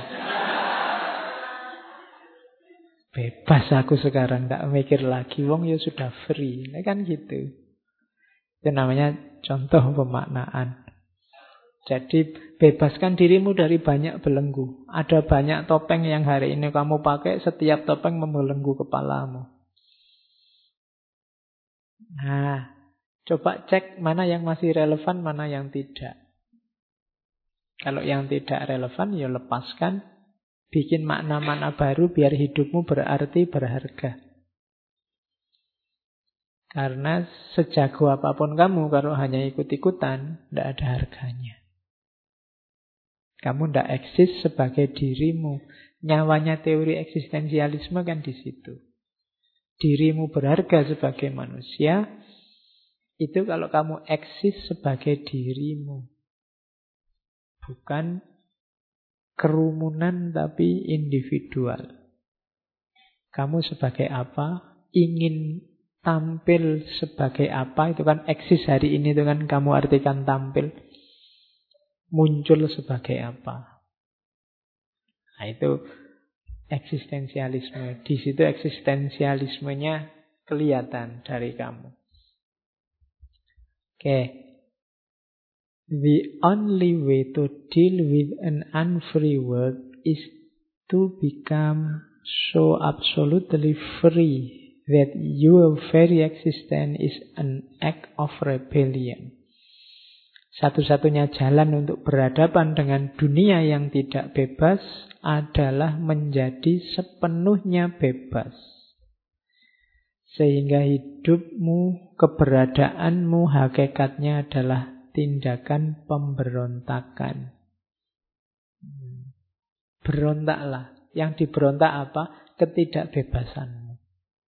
Bebas aku sekarang, tidak mikir lagi. Wong ya sudah free. Nah, kan gitu. Itu namanya contoh pemaknaan. Jadi bebaskan dirimu dari banyak belenggu. Ada banyak topeng yang hari ini kamu pakai, setiap topeng membelenggu kepalamu. Nah, coba cek mana yang masih relevan, mana yang tidak. Kalau yang tidak relevan, ya lepaskan. Bikin makna-makna baru biar hidupmu berarti, berharga. Karena sejago apapun kamu, kalau hanya ikut-ikutan, tidak ada harganya. Kamu tidak eksis sebagai dirimu. Nyawanya teori eksistensialisme kan di situ. Dirimu berharga sebagai manusia, itu kalau kamu eksis sebagai dirimu. Bukan kerumunan tapi individual. Kamu sebagai apa? Ingin tampil sebagai apa? Itu kan eksis hari ini, itu kan kamu artikan tampil. Muncul sebagai apa? Nah, itu eksistensialisme. Di situ eksistensialismenya kelihatan dari kamu. Oke. Okay. The only way to deal with an unfree world is to become so absolutely free that your very existence is an act of rebellion. Satu-satunya jalan untuk berhadapan dengan dunia yang tidak bebas adalah menjadi sepenuhnya bebas. Sehingga hidupmu, keberadaanmu, hakikatnya adalah tindakan pemberontakan. Berontaklah. Yang diberontak apa? Ketidakbebasanmu.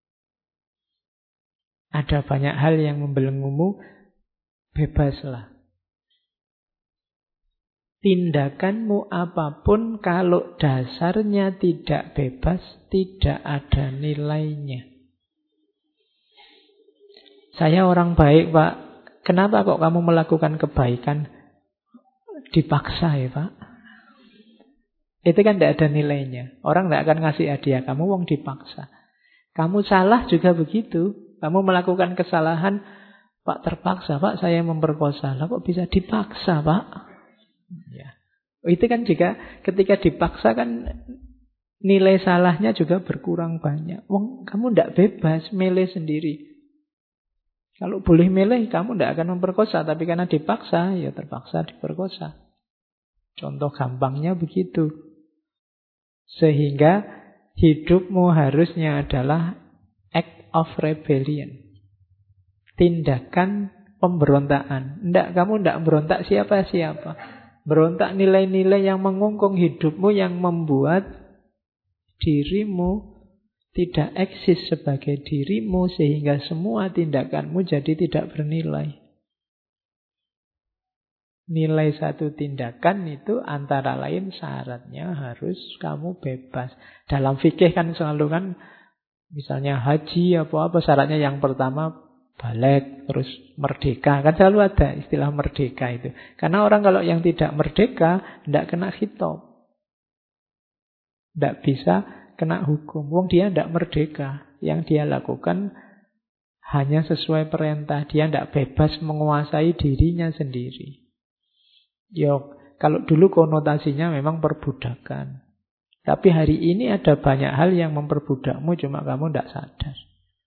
Ada banyak hal yang membelenggumu, bebaslah. Tindakanmu apapun kalau dasarnya tidak bebas, tidak ada nilainya. Saya orang baik, Pak. Kenapa kok kamu melakukan kebaikan? Dipaksa ya, Pak. Itu kan tidak ada nilainya. Orang tidak akan ngasih hadiah kamu, wong dipaksa. Kamu salah juga begitu. Kamu melakukan kesalahan, Pak terpaksa, Pak saya memperkosa. Lah kok bisa dipaksa, Pak? Ya. Itu kan juga ketika dipaksa kan nilai salahnya juga berkurang banyak. Wong kamu tidak bebas, milih sendiri. Kalau boleh milih, kamu tidak akan memperkosa. Tapi karena dipaksa, ya terpaksa diperkosa. Contoh gampangnya begitu. Sehingga hidupmu harusnya adalah act of rebellion. Tindakan pemberontakan. Tidak, kamu tidak berontak siapa-siapa. Berontak nilai-nilai yang mengungkung hidupmu, yang membuat dirimu tidak eksis sebagai dirimu, sehingga semua tindakanmu jadi tidak bernilai. Nilai satu tindakan itu antara lain syaratnya harus kamu bebas. Dalam fikih kan selalu kan, misalnya haji apa-apa syaratnya yang pertama balik, terus merdeka. Kan selalu ada istilah merdeka itu. Karena orang kalau yang tidak merdeka tidak kena khitab, tidak bisa kena hukum. Wong dia tidak merdeka. Yang dia lakukan hanya sesuai perintah. Dia tidak bebas menguasai dirinya sendiri. Yo, kalau dulu konotasinya memang perbudakan. Tapi hari ini ada banyak hal yang memperbudakmu, cuma kamu tidak sadar.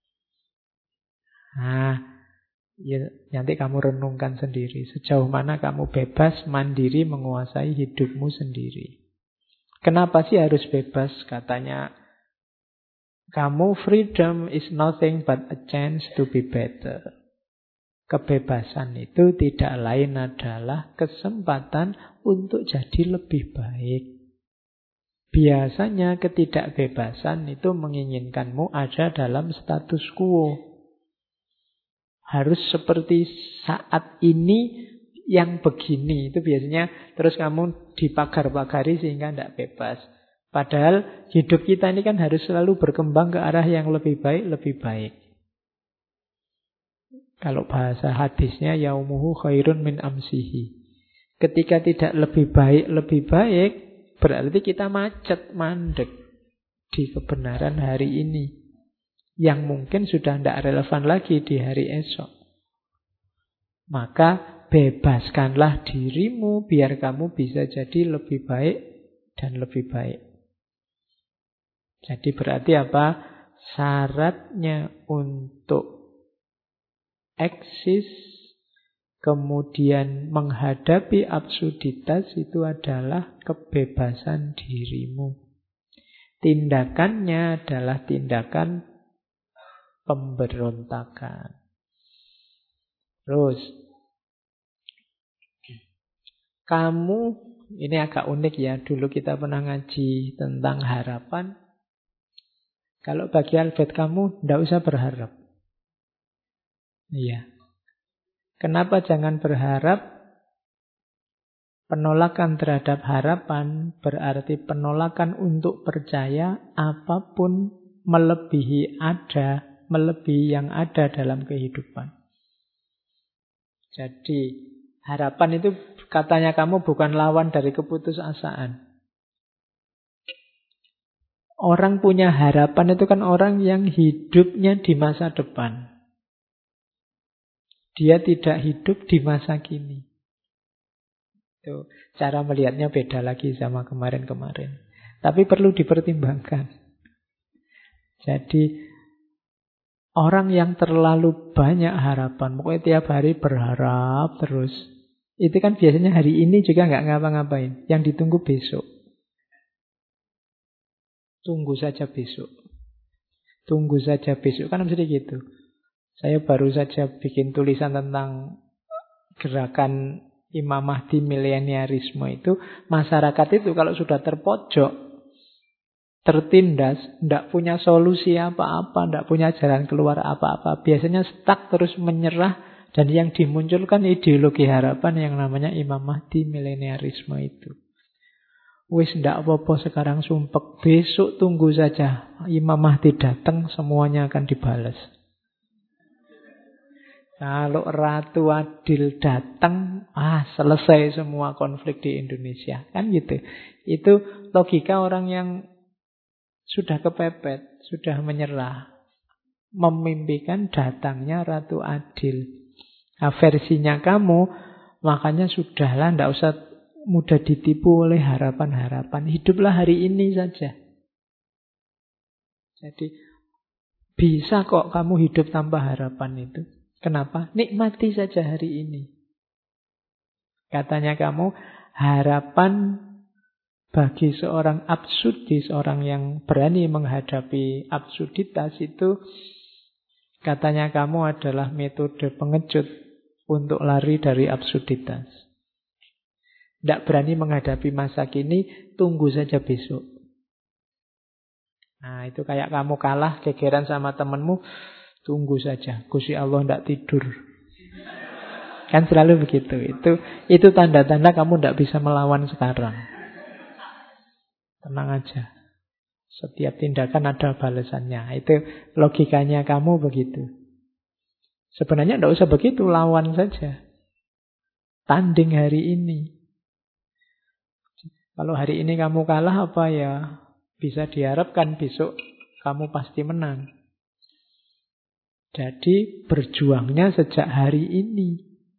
Nah, ya, nanti kamu renungkan sendiri. Sejauh mana kamu bebas, mandiri, menguasai hidupmu sendiri. Kenapa sih harus bebas? Katanya, kamu freedom is nothing but a chance to be better. Kebebasan itu tidak lain adalah kesempatan untuk jadi lebih baik. Biasanya ketidakbebasan itu menginginkanmu ada dalam status quo. Harus seperti saat ini yang begini. Itu biasanya terus kamu dipagar-pagari sehingga tidak bebas. Padahal hidup kita ini kan harus selalu berkembang ke arah yang lebih baik, lebih baik. Kalau bahasa hadisnya, yaumuhu khairun min amsihi. Ketika tidak lebih baik, lebih baik, berarti kita macet, mandek di kebenaran hari ini. Yang mungkin sudah tidak relevan lagi di hari esok. Maka bebaskanlah dirimu biar kamu bisa jadi lebih baik dan lebih baik. Jadi berarti apa? Syaratnya untuk eksis, kemudian menghadapi absurditas itu adalah kebebasan dirimu. Tindakannya adalah tindakan pemberontakan. Terus, kamu, ini agak unik ya, dulu kita pernah ngaji tentang harapan. Kalau bagi Albert kamu, tidak usah berharap. Iya. Kenapa jangan berharap? Penolakan terhadap harapan berarti penolakan untuk percaya apapun melebihi ada, melebihi yang ada dalam kehidupan. Jadi harapan itu katanya kamu bukan lawan dari keputusasaan. Orang punya harapan itu kan orang yang hidupnya di masa depan. Dia tidak hidup di masa kini. Itu cara melihatnya beda lagi sama kemarin-kemarin. Tapi perlu dipertimbangkan. Jadi orang yang terlalu banyak harapan, pokoknya tiap hari berharap terus, itu kan biasanya hari ini juga nggak ngapa-ngapain. Yang ditunggu besok. Tunggu saja besok. Tunggu saja besok. Kan mesti gitu. Saya baru saja bikin tulisan tentang gerakan Imam Mahdi mileniarisme itu. Masyarakat itu kalau sudah terpojok, tertindas, tidak punya solusi apa-apa, tidak punya jalan keluar apa-apa, biasanya stuck terus menyerah. Dan yang dimunculkan ideologi harapan yang namanya Imam Mahdi mileniarisme itu. Wis ndak apa-apa sekarang sumpek, besok tunggu saja Imam Mahdi datang, semuanya akan dibalas. Kalau Ratu Adil datang, ah selesai semua konflik di Indonesia. Kan gitu. Itu logika orang yang sudah kepepet, sudah menyerah. Memimpikan datangnya Ratu Adil. Nah, versinya kamu, makanya sudahlah, ndak usah mudah ditipu oleh harapan-harapan. Hiduplah hari ini saja. Jadi bisa kok kamu hidup tanpa harapan itu. Kenapa? Nikmati saja hari ini. Katanya kamu, harapan bagi seorang absurdis, orang yang berani menghadapi absurditas itu, katanya kamu adalah metode pengecut untuk lari dari absurditas. Tidak berani menghadapi masa kini, tunggu saja besok. Nah, itu kayak kamu kalah, gegeran sama temanmu, tunggu saja. Gusti Allah tidak tidur. Kan selalu begitu. Itu itu tanda-tanda kamu tidak bisa melawan sekarang. Tenang aja. Setiap tindakan ada balasannya. Itu logikanya kamu begitu. Sebenarnya tidak usah begitu, lawan saja. Tanding hari ini. Kalau hari ini kamu kalah, apa ya bisa diharapkan besok kamu pasti menang. Jadi berjuangnya sejak hari ini.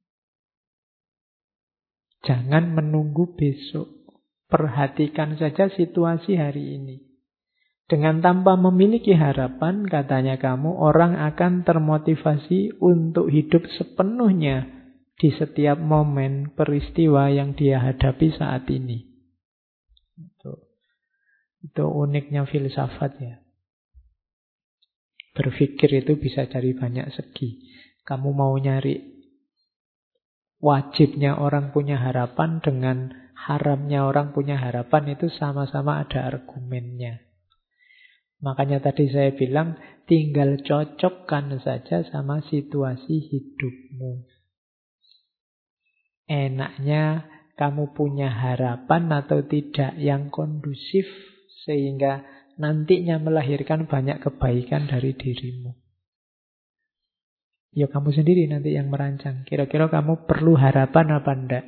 Jangan menunggu besok. Perhatikan saja situasi hari ini. Dengan tanpa memiliki harapan, katanya kamu, orang akan termotivasi untuk hidup sepenuhnya di setiap momen peristiwa yang dia hadapi saat ini. Itu, itu uniknya filsafat ya. Berpikir itu bisa dari banyak segi. Kamu mau nyari wajibnya orang punya harapan dengan haramnya orang punya harapan, itu sama-sama ada argumennya. Makanya tadi saya bilang, tinggal cocokkan saja sama situasi hidupmu. Enaknya kamu punya harapan atau tidak yang kondusif, sehingga nantinya melahirkan banyak kebaikan dari dirimu. Ya kamu sendiri nanti yang merancang. Kira-kira kamu perlu harapan apa enggak?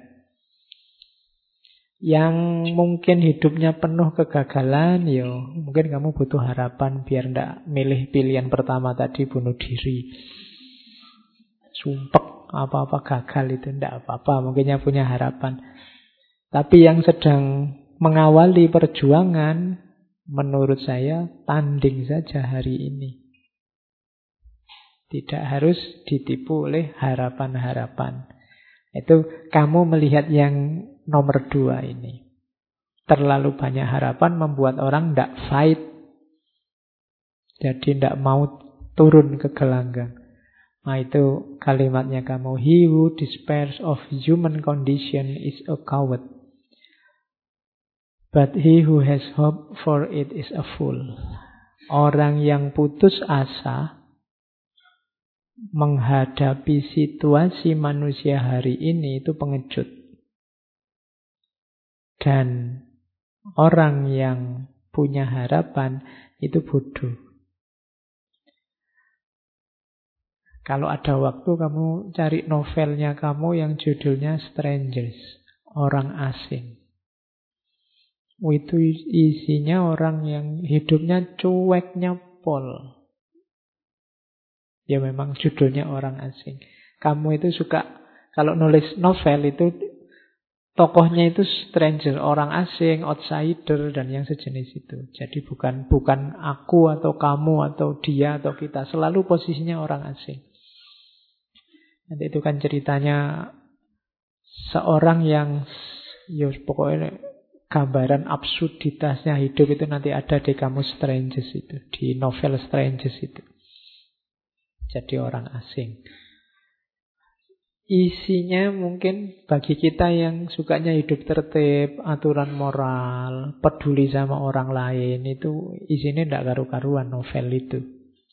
Yang mungkin hidupnya penuh kegagalan, ya mungkin kamu butuh harapan biar enggak milih pilihan pertama tadi, bunuh diri. Sumpek, apa-apa gagal itu enggak apa-apa, mungkinnya punya harapan. Tapi yang sedang mengawali perjuangan, menurut saya tanding saja hari ini. Tidak harus ditipu oleh harapan-harapan. Itu kamu melihat yang nomor dua ini. Terlalu banyak harapan membuat orang tidak fight. Jadi tidak mau turun ke gelanggang. Nah itu kalimatnya kamu. He who despairs of human condition is a coward. But he who has hope for it is a fool. Orang yang putus asa menghadapi situasi manusia hari ini itu pengecut. Dan orang yang punya harapan itu bodoh. Kalau ada waktu kamu cari novelnya kamu yang judulnya Strangers, orang asing. Itu isinya orang yang hidupnya cueknya pol. Ya memang judulnya orang asing. Kamu itu suka, kalau nulis novel itu tokohnya itu stranger, orang asing, outsider, dan yang sejenis itu. Jadi bukan bukan aku atau kamu atau dia atau kita. Selalu posisinya orang asing. Nanti itu kan ceritanya seorang yang, ya pokoknya gambaran absurditasnya hidup itu nanti ada di kamus Strangers itu. Di novel Strangers itu. Jadi orang asing. Isinya mungkin bagi kita yang sukanya hidup tertib, aturan moral, peduli sama orang lain, itu isinya tidak karu-karuan novel itu.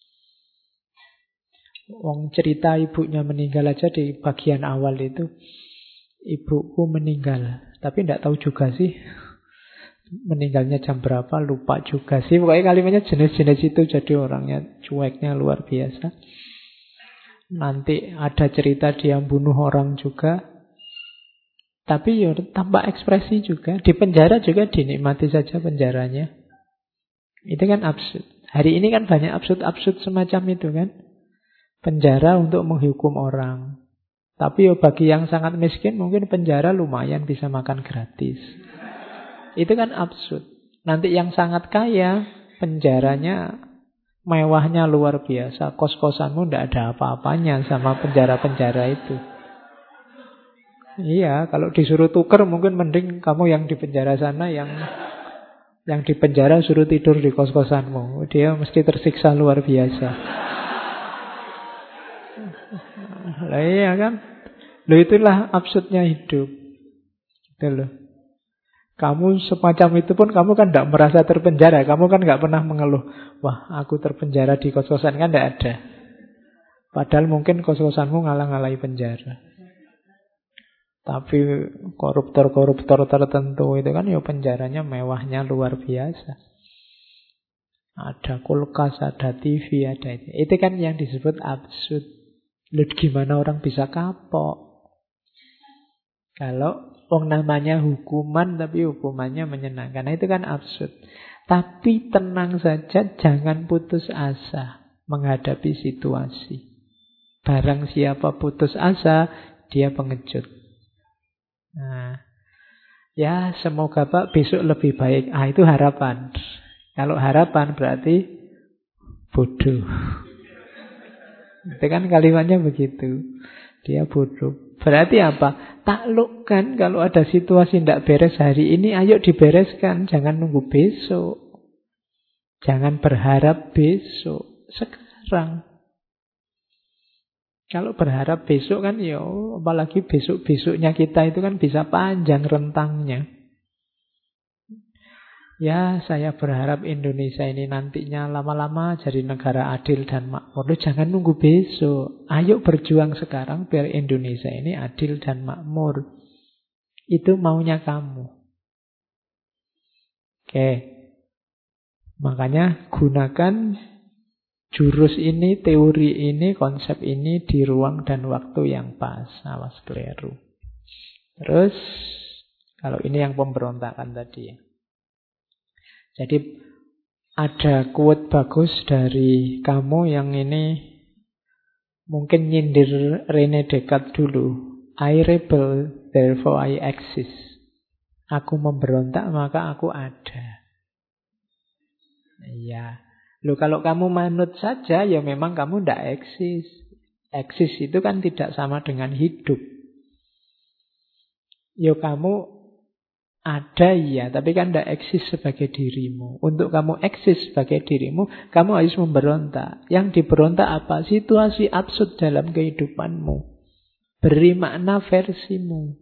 Wong cerita ibunya meninggal aja di bagian awal itu, ibuku meninggal, tapi tidak tahu juga sih meninggalnya jam berapa, lupa juga sih. Pokoknya kalimatnya jenis-jenis itu, jadi orangnya cueknya luar biasa. Nanti ada cerita dia bunuh orang juga. Tapi ya tanpa ekspresi juga. Di penjara juga dinikmati saja penjaranya. Itu kan absurd. Hari ini kan banyak absurd-absurd semacam itu kan. Penjara untuk menghukum orang. Tapi ya bagi yang sangat miskin mungkin penjara lumayan bisa makan gratis. Itu kan absurd. Nanti yang sangat kaya penjaranya mewahnya luar biasa. Kos-kosanmu tidak ada apa-apanya sama penjara-penjara itu. Iya, kalau disuruh tuker mungkin mending kamu yang di penjara sana, yang yang di penjara suruh tidur di kos-kosanmu. Dia mesti tersiksa luar biasa. Lah iya kan? Loh itulah absurdnya hidup. Gitu loh. Kamu semacam itu pun kamu kan tidak merasa terpenjara. Kamu kan nggak pernah mengeluh, wah aku terpenjara di kos-kosan, kan tidak ada. Padahal mungkin kos-kosanmu ngalah-ngalahi penjara. Tapi koruptor-koruptor tertentu itu kan ya penjaranya mewahnya luar biasa. Ada kulkas, ada T V, ada itu. Itu kan yang disebut absurd. Loh, gimana orang bisa kapok? Kalau oh, namanya hukuman tapi hukumannya menyenangkan. Nah, itu kan absurd. Tapi tenang saja, jangan putus asa menghadapi situasi. Barang siapa putus asa, dia pengecut. Nah, ya semoga Pak besok lebih baik. Ah, itu harapan. Kalau harapan berarti bodoh. Itu kan kalimatnya begitu. Dia bodoh. Berarti apa? Taklukkan kalau ada situasi tidak beres hari ini, ayo dibereskan. Jangan nunggu besok. Jangan berharap besok. Sekarang. Kalau berharap besok kan ya, apalagi besok-besoknya kita itu kan bisa panjang rentangnya. Ya, saya berharap Indonesia ini nantinya lama-lama jadi negara adil dan makmur. Loh, jangan nunggu besok. Ayo berjuang sekarang biar Indonesia ini adil dan makmur. Itu maunya kamu. Oke. Makanya gunakan jurus ini, teori ini, konsep ini di ruang dan waktu yang pas. Awas keliru. Terus, kalau ini yang pemberontakan tadi ya. Jadi ada quote bagus dari kamu yang ini mungkin nyindir René Descartes dulu. I rebel, therefore I exist. Aku memberontak, maka aku ada. Iya. Loh, kalau kamu manut saja, ya memang kamu tidak eksis. Eksis itu kan tidak sama dengan hidup. Ya kamu ada ya, tapi kan tidak eksis sebagai dirimu. Untuk kamu eksis sebagai dirimu, kamu harus memberontak. Yang diberontak apa? Situasi absurd dalam kehidupanmu. Beri makna versimu.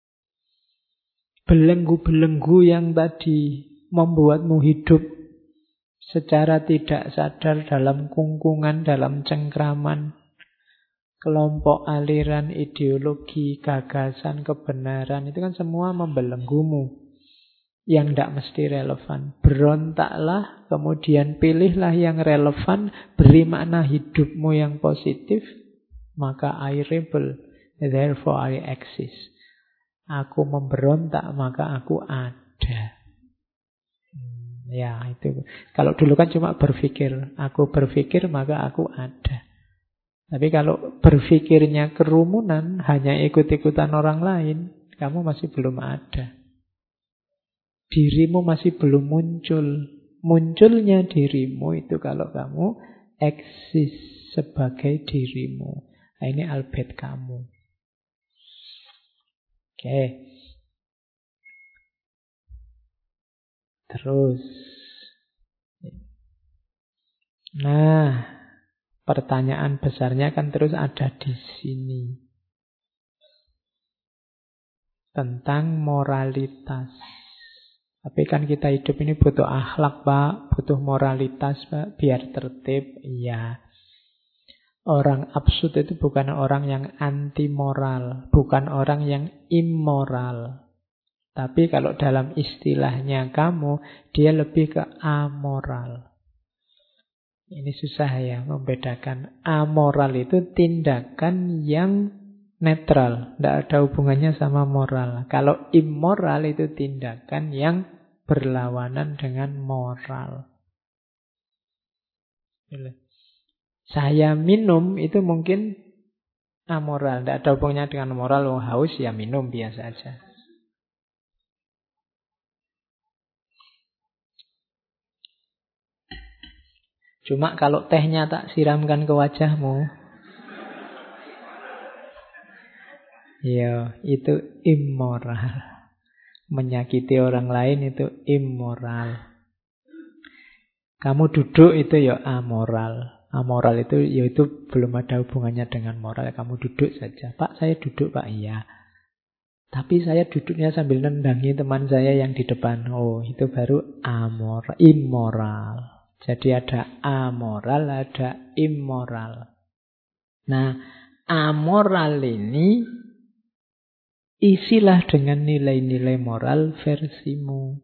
Belenggu-belenggu yang tadi membuatmu hidup secara tidak sadar dalam kungkungan, dalam cengkraman kelompok, aliran, ideologi, gagasan, kebenaran, itu kan semua membelenggumu yang tidak mesti relevan. Berontaklah, kemudian pilihlah yang relevan, beri makna hidupmu yang positif, maka I rebel, therefore I exist. Aku memberontak, maka aku ada. Hmm, ya, itu. Kalau dulu kan cuma berpikir, aku berpikir maka aku ada. Tapi kalau berpikirnya kerumunan, hanya ikut-ikutan orang lain, kamu masih belum ada. Dirimu masih belum muncul. Munculnya dirimu itu kalau kamu eksis sebagai dirimu. Nah, ini Albert Camus. Oke. Terus. Nah, pertanyaan besarnya kan terus ada di sini. Tentang moralitas. Tapi kan kita hidup ini butuh akhlak, Pak. Butuh moralitas, Pak. Biar tertib. Iya. Orang absurd itu bukan orang yang anti moral. Bukan orang yang immoral. Tapi kalau dalam istilahnya kamu, dia lebih ke amoral. Ini susah ya membedakan. Amoral itu tindakan yang netral. Tidak ada hubungannya sama moral. Kalau immoral itu tindakan yang berlawanan dengan moral. Saya minum itu mungkin amoral. Tidak ada hubungannya dengan moral. Oh, haus ya minum biasa aja. Cuma kalau tehnya tak siramkan ke wajahmu, ya itu immoral. Menyakiti orang lain itu immoral. Kamu duduk itu ya amoral. Amoral itu ya itu belum ada hubungannya dengan moral. Kamu duduk saja. Pak, saya duduk, Pak. Iya. Tapi saya duduknya sambil nendangi teman saya yang di depan. Oh, itu baru amoral, immoral. Jadi ada amoral, ada immoral. Nah, amoral ini isilah dengan nilai-nilai moral versimu.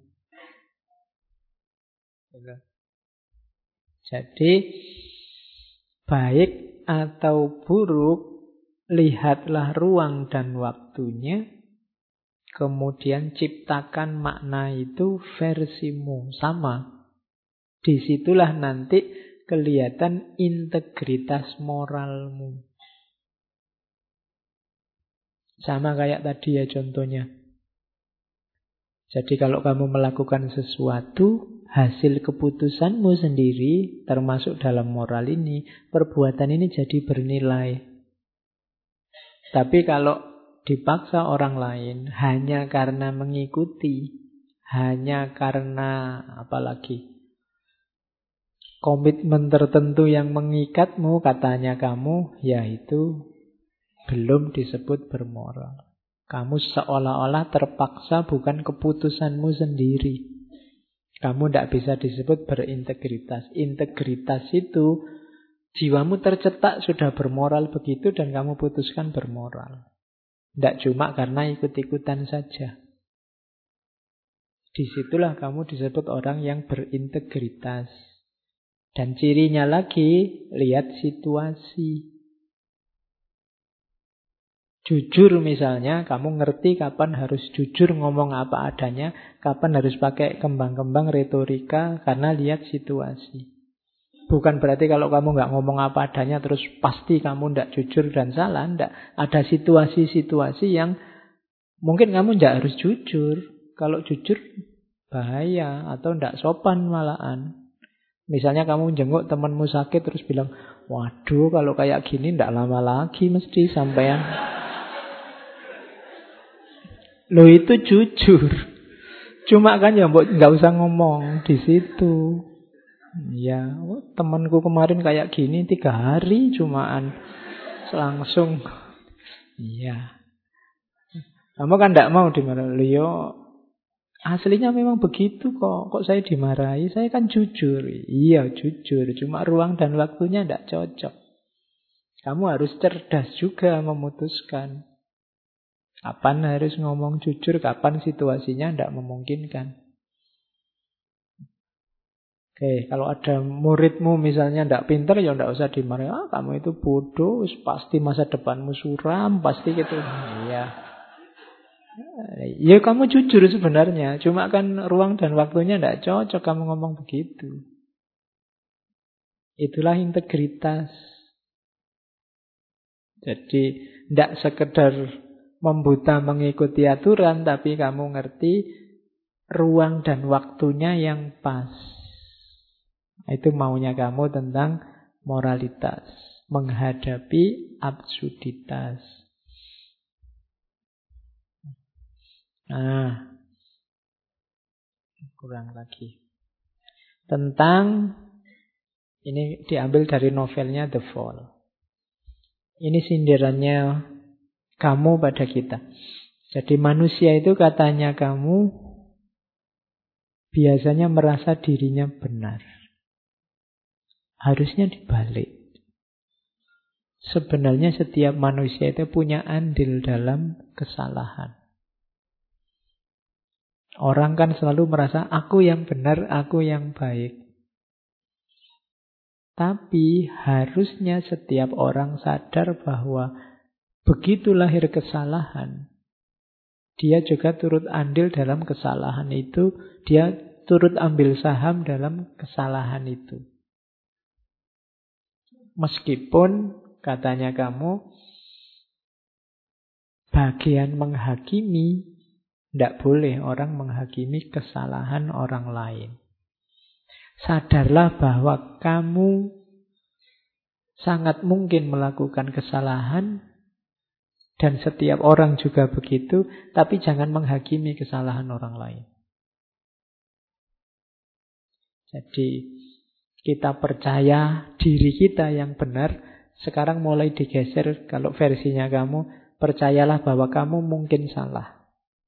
Jadi, baik atau buruk, lihatlah ruang dan waktunya, kemudian ciptakan makna itu versimu. Sama. Disitulah nanti kelihatan integritas moralmu. Sama kayak tadi ya contohnya. Jadi kalau kamu melakukan sesuatu, hasil keputusanmu sendiri, termasuk dalam moral ini, perbuatan ini jadi bernilai. Tapi kalau dipaksa orang lain, hanya karena mengikuti, hanya karena apalagi komitmen tertentu yang mengikatmu, katanya kamu, ya itu belum disebut bermoral. Kamu seolah-olah terpaksa, bukan keputusanmu sendiri. Kamu tidak bisa disebut berintegritas. Integritas itu jiwamu tercetak sudah bermoral begitu dan kamu putuskan bermoral. Tidak cuma karena ikut-ikutan saja. Disitulah kamu disebut orang yang berintegritas. Dan cirinya lagi, lihat situasi. Jujur misalnya, kamu ngerti kapan harus jujur ngomong apa adanya, kapan harus pakai kembang-kembang retorika, karena lihat situasi. Bukan berarti kalau kamu nggak ngomong apa adanya, terus pasti kamu nggak jujur dan salah. Nggak. Ada situasi-situasi yang mungkin kamu nggak harus jujur. Kalau jujur, bahaya atau nggak sopan malahan. Misalnya kamu jenguk temanmu sakit terus bilang, waduh kalau kayak gini ndak lama lagi mesti sampean. Loh itu jujur. Cuma kan ya mbok nggak usah ngomong di situ. Ya, oh, temanku kemarin kayak gini tiga hari cumaan langsung. Iya. Kamu kan ndak mau dimarahi. Yo, aslinya memang begitu kok. Kok saya dimarahi? Saya kan jujur. Iya, jujur. Cuma ruang dan waktunya tidak cocok. Kamu harus cerdas juga memutuskan. Kapan harus ngomong jujur, kapan situasinya tidak memungkinkan. Oke, kalau ada muridmu misalnya tidak pintar, ya tidak usah dimarahi. Ah, kamu itu bodoh, pasti masa depanmu suram, pasti gitu. Iya. Ya kamu jujur sebenarnya, cuma kan ruang dan waktunya tidak cocok kamu ngomong begitu. Itulah integritas. Jadi tidak sekedar membuta mengikuti aturan, tapi kamu ngerti ruang dan waktunya yang pas. Itu maunya kamu tentang moralitas, menghadapi absurditas. Nah, kurang lagi. Tentang, ini diambil dari novelnya The Fall. Ini sindirannya kamu pada kita. Jadi manusia itu katanya kamu biasanya merasa dirinya benar. Harusnya dibalik. Sebenarnya setiap manusia itu punya andil dalam kesalahan. Orang kan selalu merasa aku yang benar, aku yang baik. Tapi harusnya setiap orang sadar bahwa begitu lahir kesalahan, dia juga turut andil dalam kesalahan itu, dia turut ambil saham dalam kesalahan itu. Meskipun katanya kamu bagian menghakimi, tidak boleh orang menghakimi kesalahan orang lain. Sadarlah bahwa kamu sangat mungkin melakukan kesalahan dan setiap orang juga begitu, tapi jangan menghakimi kesalahan orang lain. Jadi kita percaya diri kita yang benar. Sekarang mulai digeser, kalau versinya kamu, percayalah bahwa kamu mungkin salah.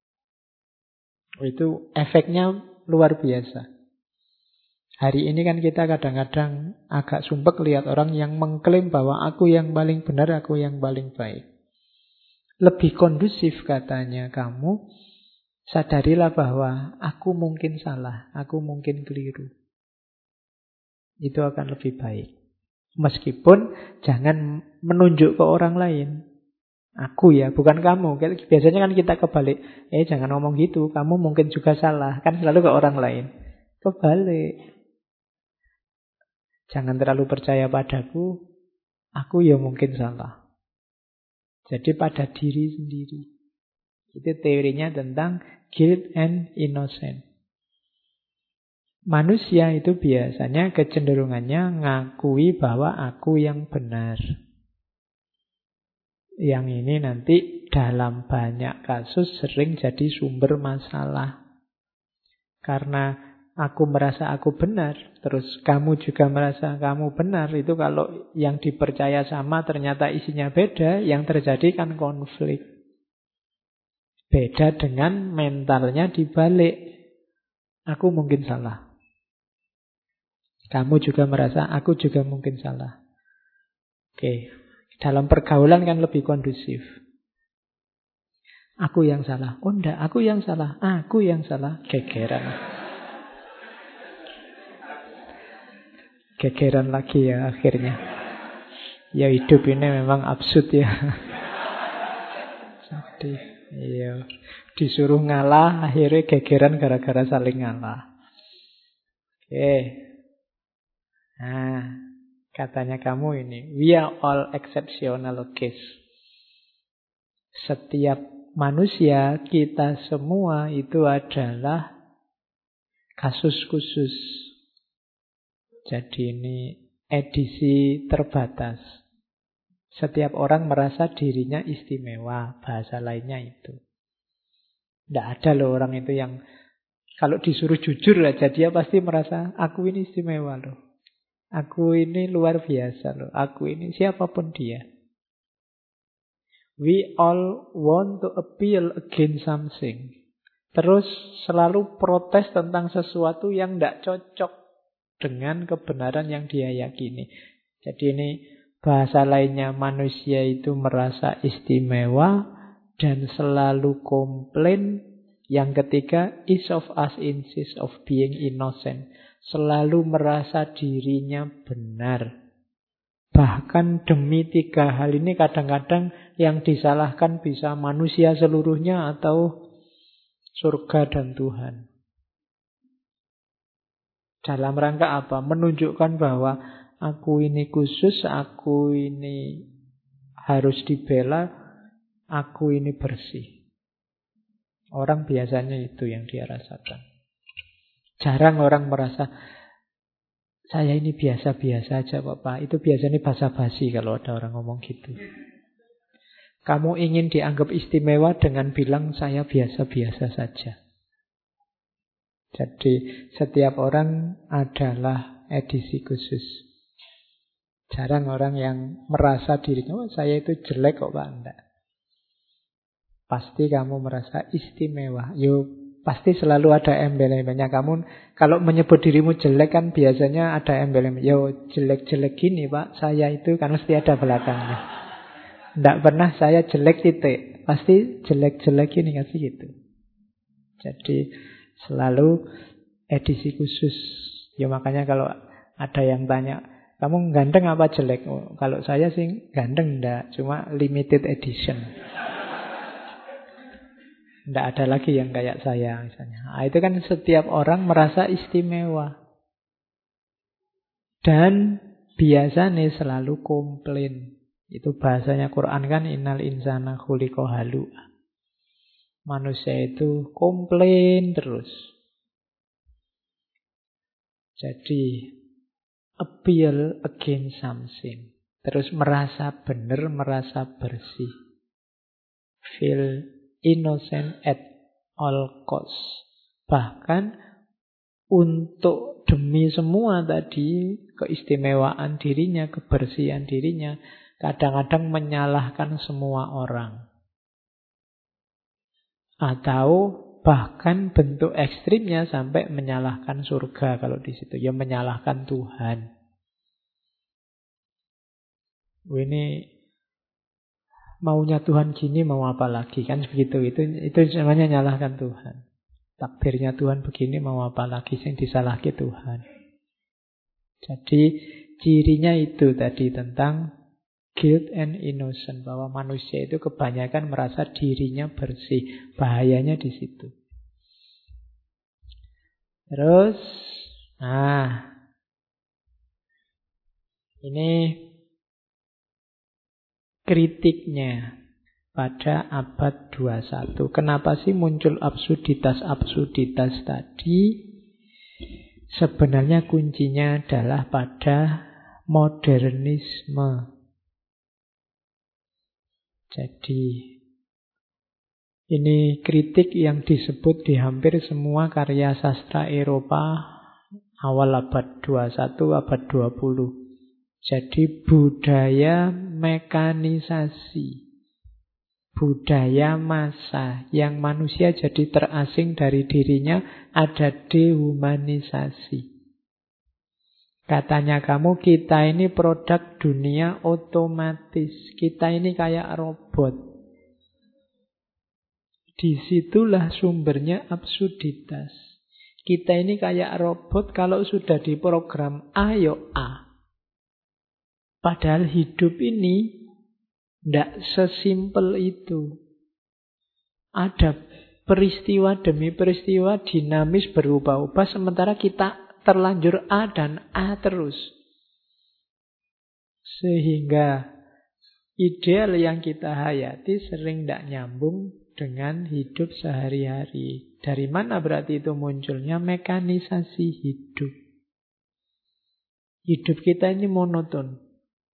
Itu efeknya luar biasa. Hari ini kan kita kadang-kadang agak sumpek lihat orang yang mengklaim bahwa aku yang paling benar, aku yang paling baik. Lebih kondusif katanya kamu, sadarilah bahwa aku mungkin salah, aku mungkin keliru. Itu akan lebih baik. Meskipun jangan menunjuk ke orang lain. Aku ya, bukan kamu. Biasanya kan kita kebalik. Eh, jangan ngomong gitu, kamu mungkin juga salah. Kan selalu ke orang lain. Kebalik. Jangan terlalu percaya padaku, aku ya mungkin salah. Jadi pada diri sendiri. Itu teorinya tentang guilt and innocence. Manusia itu biasanya kecenderungannya ngakui bahwa aku yang benar. Yang ini nanti dalam banyak kasus sering jadi sumber masalah. Karena aku merasa aku benar, terus kamu juga merasa kamu benar. Itu kalau yang dipercaya sama ternyata isinya beda, yang terjadi kan konflik. Beda dengan mentalnya dibalik. Aku mungkin salah. Kamu juga merasa aku juga mungkin salah. Oke, dalam pergaulan kan lebih kondusif. Aku yang salah. Oh enggak, aku yang salah. Aku yang salah. Gegeran. Gegeran lagi ya akhirnya. Ya hidup ini memang absurd ya. Jadi, iya. Disuruh ngalah, akhirnya gegeran gara-gara saling ngalah. Oke. Nah, katanya kamu ini, we are all exceptional case. Setiap manusia, kita semua itu adalah kasus khusus. Jadi ini edisi terbatas. Setiap orang merasa dirinya istimewa, bahasa lainnya itu. Tidak ada loh orang itu yang kalau disuruh jujur aja, dia pasti merasa aku ini istimewa loh. Aku ini luar biasa loh. Aku ini siapapun dia. We all want to appeal against something. Terus selalu protes tentang sesuatu yang tidak cocok dengan kebenaran yang dia yakini. Jadi ini bahasa lainnya, manusia itu merasa istimewa dan selalu komplain Yang ketiga, each of us insists of being innocent. Selalu merasa dirinya benar. Bahkan demi tiga hal ini kadang-kadang yang disalahkan bisa manusia seluruhnya atau surga dan Tuhan. Dalam rangka apa? Menunjukkan bahwa aku ini khusus, aku ini harus dibela, aku ini bersih. Orang biasanya itu yang dia rasakan. Jarang orang merasa saya ini biasa-biasa aja kok Pak. Itu biasanya basa-basi kalau ada orang ngomong gitu. Kamu ingin dianggap istimewa dengan bilang saya biasa-biasa saja. Jadi setiap orang adalah edisi khusus. Jarang orang yang merasa dirinya, oh saya itu jelek kok Pak. Enggak. Pasti kamu merasa istimewa. Yo pasti selalu ada embel-embelnya. Kamu kalau menyebut dirimu jelek kan biasanya ada embel-embel. Yo jelek-jelek gini Pak, saya itu kan mesti ada belakangnya. Tidak pernah saya jelek titik. Pasti jelek-jelek gini kasih gitu. Jadi selalu edisi khusus. Ya makanya kalau ada yang tanya, kamu ganteng apa jelek? Oh, kalau saya sih ganteng enggak, cuma limited edition. Tidak ada lagi yang kayak saya misalnya. Nah, itu kan setiap orang merasa istimewa. Dan biasanya selalu komplain. Itu bahasanya Quran kan, innal insana khuliqa halu'a. Manusia itu komplain terus. Jadi appeal against something. Terus merasa benar, merasa bersih. Feel innocent at all cost. Bahkan untuk demi semua tadi, keistimewaan dirinya, kebersihan dirinya, kadang-kadang menyalahkan semua orang. Atau bahkan bentuk ekstrimnya sampai menyalahkan surga kalau di situ. Ya menyalahkan Tuhan. Ini maunya Tuhan gini, mau apa lagi? Kan begitu. Itu itu namanya nyalahkan Tuhan. Takdirnya Tuhan begini, mau apa lagi yang disalahi Tuhan. Jadi cirinya itu tadi tentang guilt and innocent, bahwa manusia itu kebanyakan merasa dirinya bersih. Bahayanya di situ. Terus, nah, ini kritiknya pada abad dua puluh satu. Kenapa sih muncul absurditas-absurditas tadi? Sebenarnya kuncinya adalah pada modernisme. Jadi ini kritik yang disebut di hampir semua karya sastra Eropa awal abad dua puluh satu, abad dua puluh. Jadi budaya mekanisasi, budaya massa yang manusia jadi terasing dari dirinya, ada dehumanisasi. Katanya kamu, kita ini produk dunia otomatis. Kita ini kayak robot. Disitulah sumbernya absurditas. Kita ini kayak robot, kalau sudah diprogram A, yo A. Padahal hidup ini tidak sesimpel itu. Ada peristiwa demi peristiwa dinamis berubah-ubah, sementara kita terlanjur A dan A terus. Sehingga ideal yang kita hayati sering tidak nyambung dengan hidup sehari-hari. Dari mana berarti itu munculnya? Mekanisasi hidup. Hidup kita ini monoton.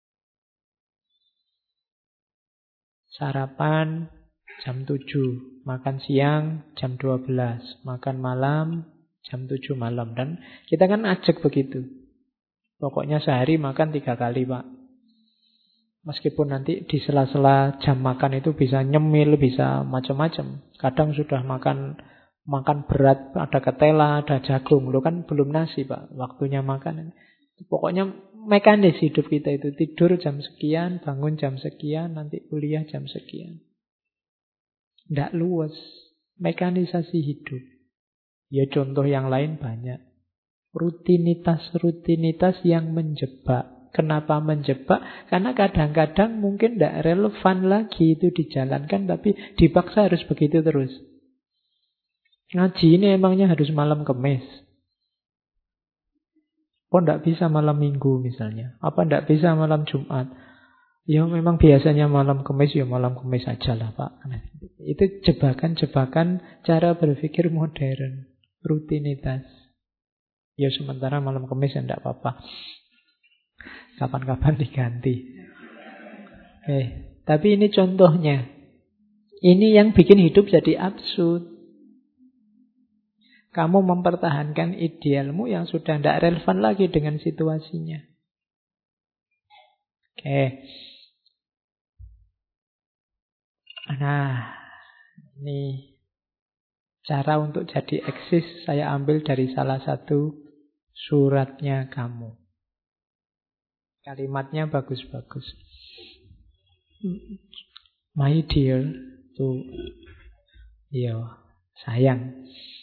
Sarapan jam tujuh, makan siang jam dua belas, makan malam jam tujuh malam. Dan kita kan ajak begitu. Pokoknya sehari makan tiga kali Pak. Meskipun nanti di sela-sela jam makan itu bisa nyemil, bisa macam-macam. Kadang sudah makan makan berat, ada ketela, ada jagung. Lo kan belum nasi Pak, waktunya makan. Pokoknya mekanis hidup kita itu. Tidur jam sekian, bangun jam sekian, nanti kuliah jam sekian. Tidak luas. Mekanisasi hidup. Ya contoh yang lain banyak. Rutinitas-rutinitas yang menjebak. Kenapa menjebak? Karena kadang-kadang mungkin tidak relevan lagi itu dijalankan, tapi dipaksa harus begitu terus. Ngaji ini emangnya harus malam Kemis. Oh tidak bisa malam Minggu misalnya. Apa tidak bisa malam Jumat? Ya memang biasanya malam Kemis, ya malam Kemis saja lah Pak. Itu jebakan-jebakan cara berpikir modern. Rutinitas. Ya sementara malam Kemis ya tidak apa-apa. Kapan-kapan diganti. Oke, tapi ini contohnya. Ini yang bikin hidup jadi absurd. Kamu mempertahankan idealmu yang sudah tidak relevan lagi dengan situasinya. Oke. Nah, ini cara untuk jadi eksis saya ambil dari salah satu suratnya kamu. Kalimatnya bagus-bagus. My dear, tuh, yo, sayang.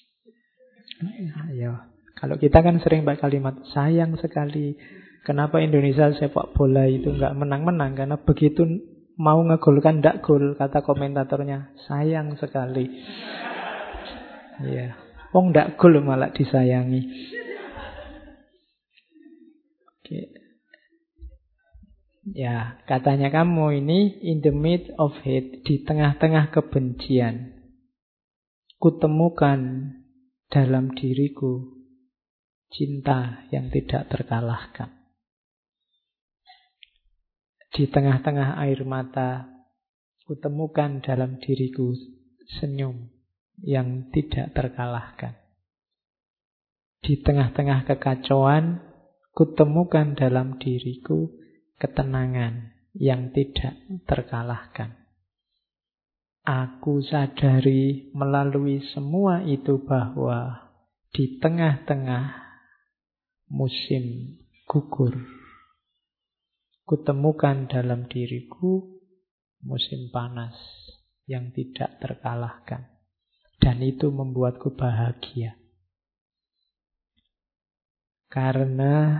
Ayo, kalau kita kan sering pakai kalimat sayang sekali. Kenapa Indonesia sepak bola itu nggak menang-menang? Karena begitu mau ngegolkan ndak gol, kata komentatornya sayang sekali. Iya, wong ndak gol malah disayangi. Oke. Ya, katanya kamu ini in the midst of hate, di tengah-tengah kebencian, kutemukan dalam diriku cinta yang tidak terkalahkan. Di tengah-tengah air mata, kutemukan dalam diriku senyum yang tidak terkalahkan. Di tengah-tengah kekacauan, kutemukan dalam diriku ketenangan yang tidak terkalahkan. Aku sadari melalui semua itu bahwa di tengah-tengah musim gugur, kutemukan dalam diriku musim panas yang tidak terkalahkan. Dan itu membuatku bahagia. Karena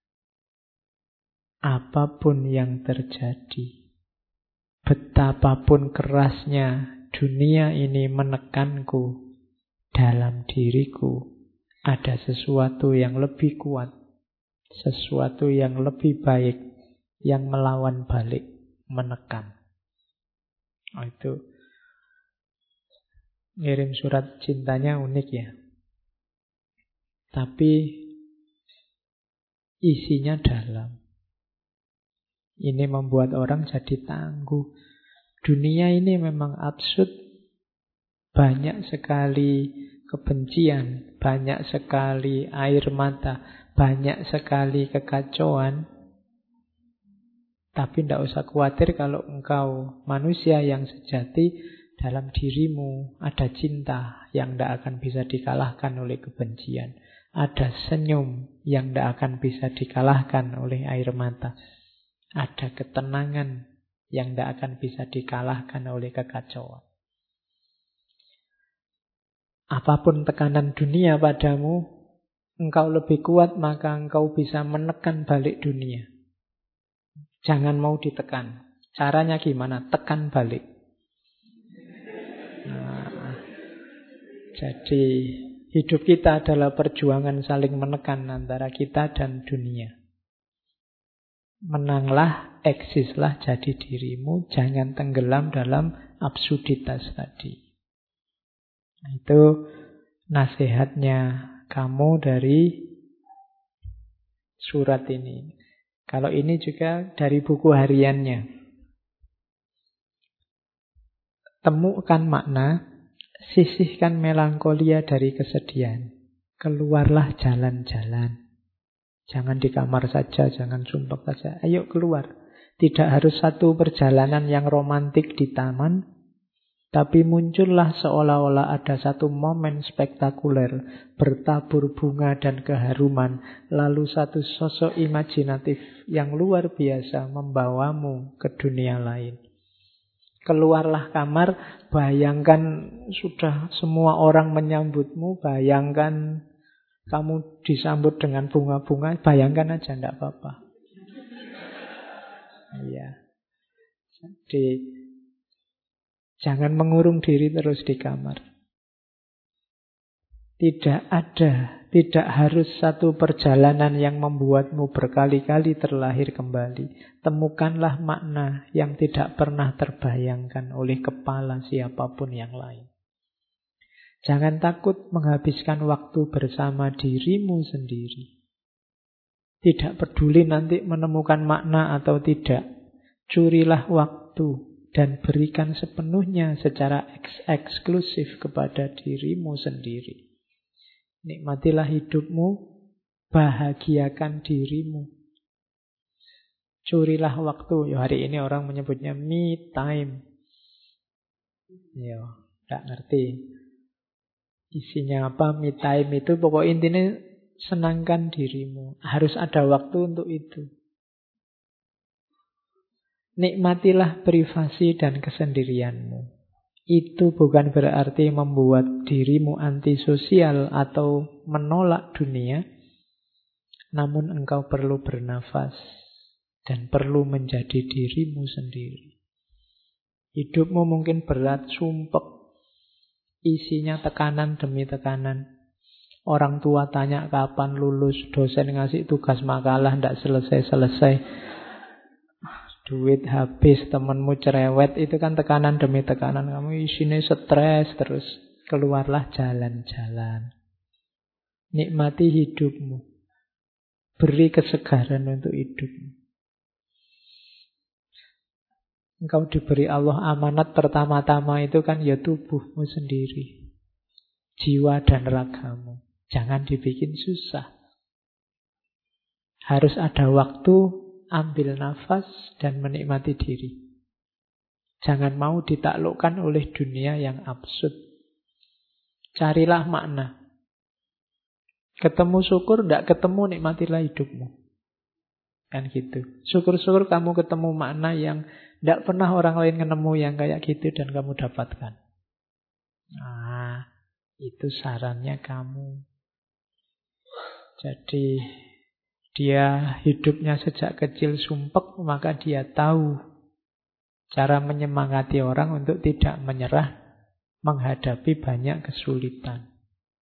apapun yang terjadi, betapapun kerasnya dunia ini menekanku, dalam diriku ada sesuatu yang lebih kuat, sesuatu yang lebih baik, yang melawan balik, menekan. Oh, itu ngirim surat cintanya unik ya. Tapi isinya dalam. Ini membuat orang jadi tangguh. Dunia ini memang absurd. Banyak sekali kebencian, banyak sekali air mata, banyak sekali kekacauan. Tapi tidak usah khawatir kalau engkau manusia yang sejati, dalam dirimu ada cinta yang tidak akan bisa dikalahkan oleh kebencian. Ada senyum yang tidak akan bisa dikalahkan oleh air mata. Ada ketenangan yang tidak akan bisa dikalahkan oleh kekacauan. Apapun tekanan dunia padamu, engkau lebih kuat, maka engkau bisa menekan balik dunia. Jangan mau ditekan. Caranya gimana? Tekan balik. Nah, jadi hidup kita adalah perjuangan saling menekan antara kita dan dunia. Menanglah, eksislah, jadi dirimu. Jangan tenggelam dalam absurditas tadi. Nah, itu nasihatnya kamu dari surat ini. Kalau ini juga dari buku hariannya. Temukan makna, sisihkan melankolia dari kesedihan. Keluarlah jalan-jalan. Jangan di kamar saja, jangan sumpek saja. Ayo keluar. Tidak harus satu perjalanan yang romantik di taman, tapi muncullah seolah-olah ada satu momen spektakuler, bertabur bunga dan keharuman, lalu satu sosok imajinatif yang luar biasa membawamu ke dunia lain. Keluarlah kamar, bayangkan sudah semua orang menyambutmu, bayangkan kamu disambut dengan bunga-bunga, bayangkan aja, tidak apa-apa. Iya. Jadi jangan mengurung diri terus di kamar. Tidak ada, tidak harus satu perjalanan yang membuatmu berkali-kali terlahir kembali. Temukanlah makna yang tidak pernah terbayangkan oleh kepala siapapun yang lain. Jangan takut menghabiskan waktu bersama dirimu sendiri. Tidak peduli nanti menemukan makna atau tidak. Curilah waktu dan berikan sepenuhnya secara eks- eksklusif kepada dirimu sendiri. Nikmatilah hidupmu, bahagiakan dirimu. Curilah waktu. Ya, hari ini orang menyebutnya me time. Ya, tidak ngerti isinya apa me time itu. Pokok intinya senangkan dirimu. Harus ada waktu untuk itu. Nikmatilah privasi dan kesendirianmu. Itu bukan berarti membuat dirimu antisosial atau menolak dunia. Namun engkau perlu bernafas dan perlu menjadi dirimu sendiri. Hidupmu mungkin berat, sumpek. Isinya tekanan demi tekanan. Orang tua tanya kapan lulus, dosen ngasih tugas makalah tidak selesai-selesai. Duit habis, temanmu cerewet, itu kan tekanan demi tekanan. Kamu isinya stres terus. Keluarlah jalan-jalan. Nikmati hidupmu. Beri kesegaran untuk hidupmu. Engkau diberi Allah amanat pertama-tama itu kan ya tubuhmu sendiri. Jiwa dan ragamu. Jangan dibikin susah. Harus ada waktu. Ambil nafas dan menikmati diri. Jangan mau ditaklukkan oleh dunia yang absurd. Carilah makna. Ketemu syukur, tidak ketemu, nikmatilah hidupmu. Kan gitu. Syukur-syukur kamu ketemu makna yang tidak pernah orang lain ketemu yang kayak gitu dan kamu dapatkan. Nah, itu sarannya kamu. Jadi dia hidupnya sejak kecil sumpek, maka dia tahu cara menyemangati orang untuk tidak menyerah menghadapi banyak kesulitan.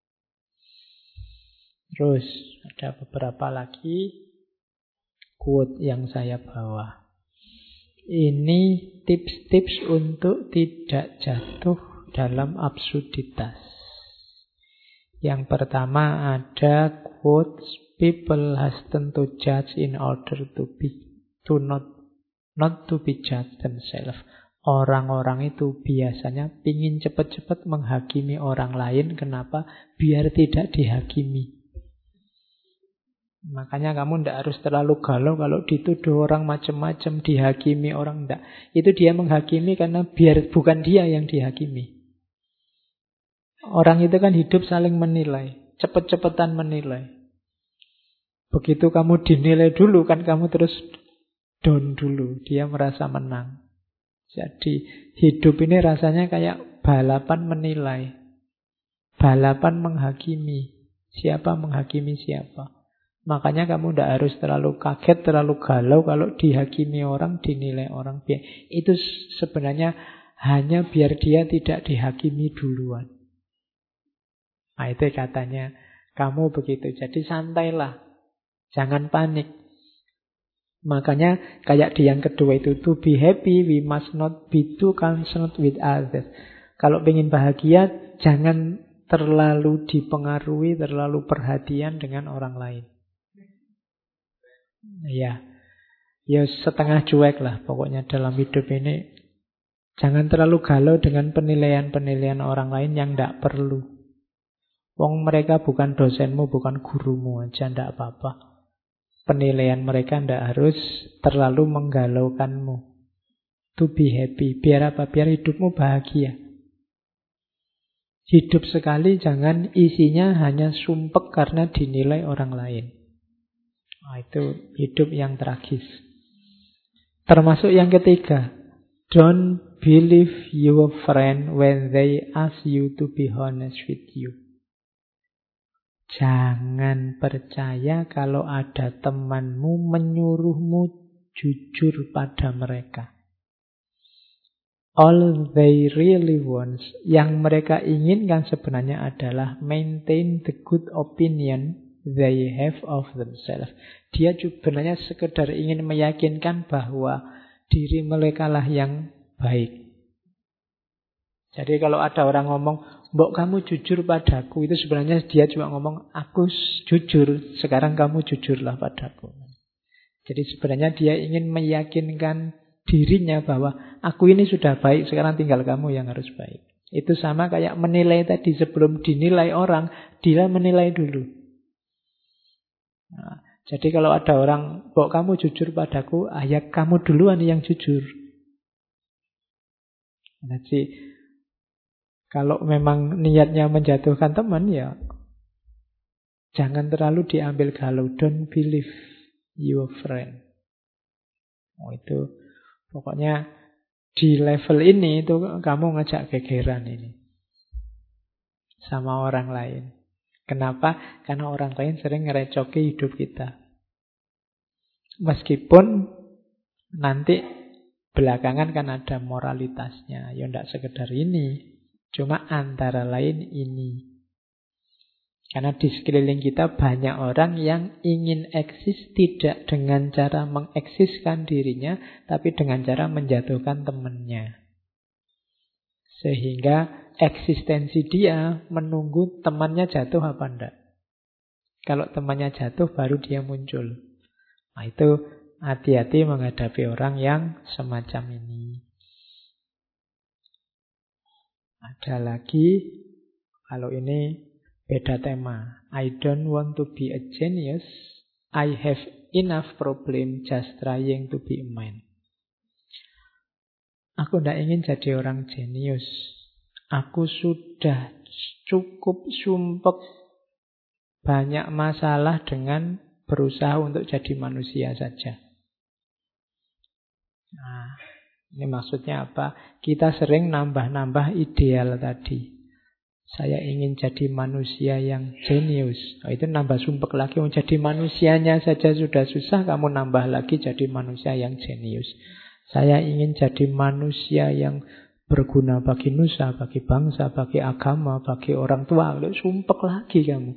Terus ada beberapa lagi quote yang saya bawa. Ini tips-tips untuk tidak jatuh dalam absurditas. Yang pertama ada quotes, people hasten to judge in order to be to not not to be judged themselves. Orang-orang itu biasanya ingin cepat-cepat menghakimi orang lain. Kenapa? Biar tidak dihakimi. Makanya kamu tidak harus terlalu galau kalau dituduh orang macam-macam, dihakimi orang tidak. Itu dia menghakimi karena biar bukan dia yang dihakimi. Orang itu kan hidup saling menilai, cepat-cepatan menilai. Begitu kamu dinilai dulu kan kamu terus down dulu. Dia merasa menang. Jadi hidup ini rasanya kayak balapan menilai. Balapan menghakimi. Siapa menghakimi siapa. Makanya kamu tidak harus terlalu kaget, terlalu galau kalau dihakimi orang, dinilai orang. Itu sebenarnya hanya biar dia tidak dihakimi duluan. Nah itu katanya kamu begitu. Jadi santailah. Jangan panik. Makanya kayak di yang kedua itu, to be happy we must not be too concerned with others. Kalau ingin bahagia jangan terlalu dipengaruhi, terlalu perhatian dengan orang lain. Ya, ya setengah cuek lah pokoknya dalam hidup ini. Jangan terlalu galau dengan penilaian-penilaian orang lain yang tidak perlu. Wong mereka bukan dosenmu, bukan gurumu aja, tidak apa-apa. Penilaian mereka tidak harus terlalu menggalaukanmu. To be happy. Biar apa? Biar hidupmu bahagia. Hidup sekali jangan isinya hanya sumpek karena dinilai orang lain. Nah, itu hidup yang tragis. Termasuk yang ketiga. Don't believe your friend when they ask you to be honest with you. Jangan percaya kalau ada temanmu menyuruhmu jujur pada mereka. All they really want, yang mereka inginkan sebenarnya adalah maintain the good opinion they have of themselves. Dia sebenarnya sekedar ingin meyakinkan bahwa diri mereka lah yang baik. Jadi kalau ada orang ngomong, "Mbok kamu jujur padaku," itu sebenarnya dia cuma ngomong, "Aku jujur, sekarang kamu jujurlah padaku." Jadi sebenarnya dia ingin meyakinkan dirinya bahwa aku ini sudah baik, sekarang tinggal kamu yang harus baik. Itu sama kayak menilai tadi, sebelum dinilai orang, dia menilai dulu. Nah, jadi kalau ada orang, "Mbok kamu jujur padaku," ah, ya kamu duluan yang jujur. Jadi kalau memang niatnya menjatuhkan teman, ya jangan terlalu diambil galau. Don't believe your friend. Oh, itu pokoknya di level ini itu kamu ngajak gegeran ini sama orang lain. Kenapa? Karena orang lain sering ngerecoki hidup kita. Meskipun nanti belakangan kan ada moralitasnya. Ya tidak sekedar ini. Cuma antara lain ini. Karena di sekeliling kita banyak orang yang ingin eksis tidak dengan cara mengeksiskan dirinya, tapi dengan cara menjatuhkan temannya. Sehingga eksistensi dia menunggu temannya jatuh apa enggak. Kalau temannya jatuh baru dia muncul. Nah itu hati-hati menghadapi orang yang semacam ini. Ada lagi, kalau ini beda tema. I don't want to be a genius. I have enough problem just trying to be a man. Aku tidak ingin jadi orang jenius. Aku sudah cukup sumpek banyak masalah dengan berusaha untuk jadi manusia saja. Nah, ini maksudnya apa? Kita sering nambah-nambah ideal tadi. Saya ingin jadi manusia yang jenius. Oh, itu nambah sumpek lagi. Jadi manusianya saja sudah susah, kamu nambah lagi jadi manusia yang jenius. Saya ingin jadi manusia yang berguna bagi nusa, bagi bangsa, bagi agama, bagi orang tua. Lalu sumpek lagi kamu.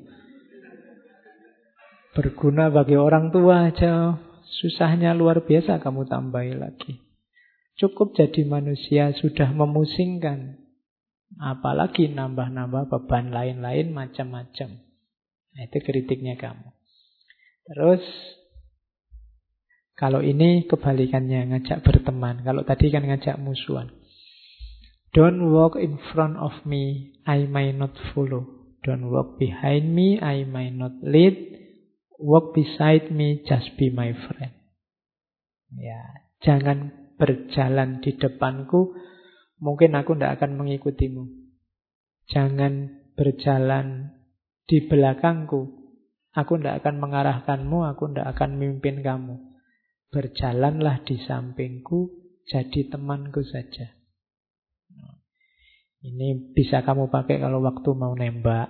Berguna bagi orang tua aja susahnya luar biasa, kamu tambahin lagi. Cukup jadi manusia sudah memusingkan. Apalagi nambah-nambah beban lain-lain macam-macam. Nah, itu kritiknya kamu. Terus kalau ini kebalikannya, ngajak berteman. Kalau tadi kan ngajak musuhan. Don't walk in front of me, I may not follow. Don't walk behind me, I may not lead. Walk beside me, just be my friend. Ya, jangan berjalan di depanku, mungkin aku tidak akan mengikutimu. Jangan berjalan di belakangku, aku tidak akan mengarahkanmu, aku tidak akan memimpin kamu. Berjalanlah di sampingku, jadi temanku saja. Ini bisa kamu pakai kalau waktu mau nembak.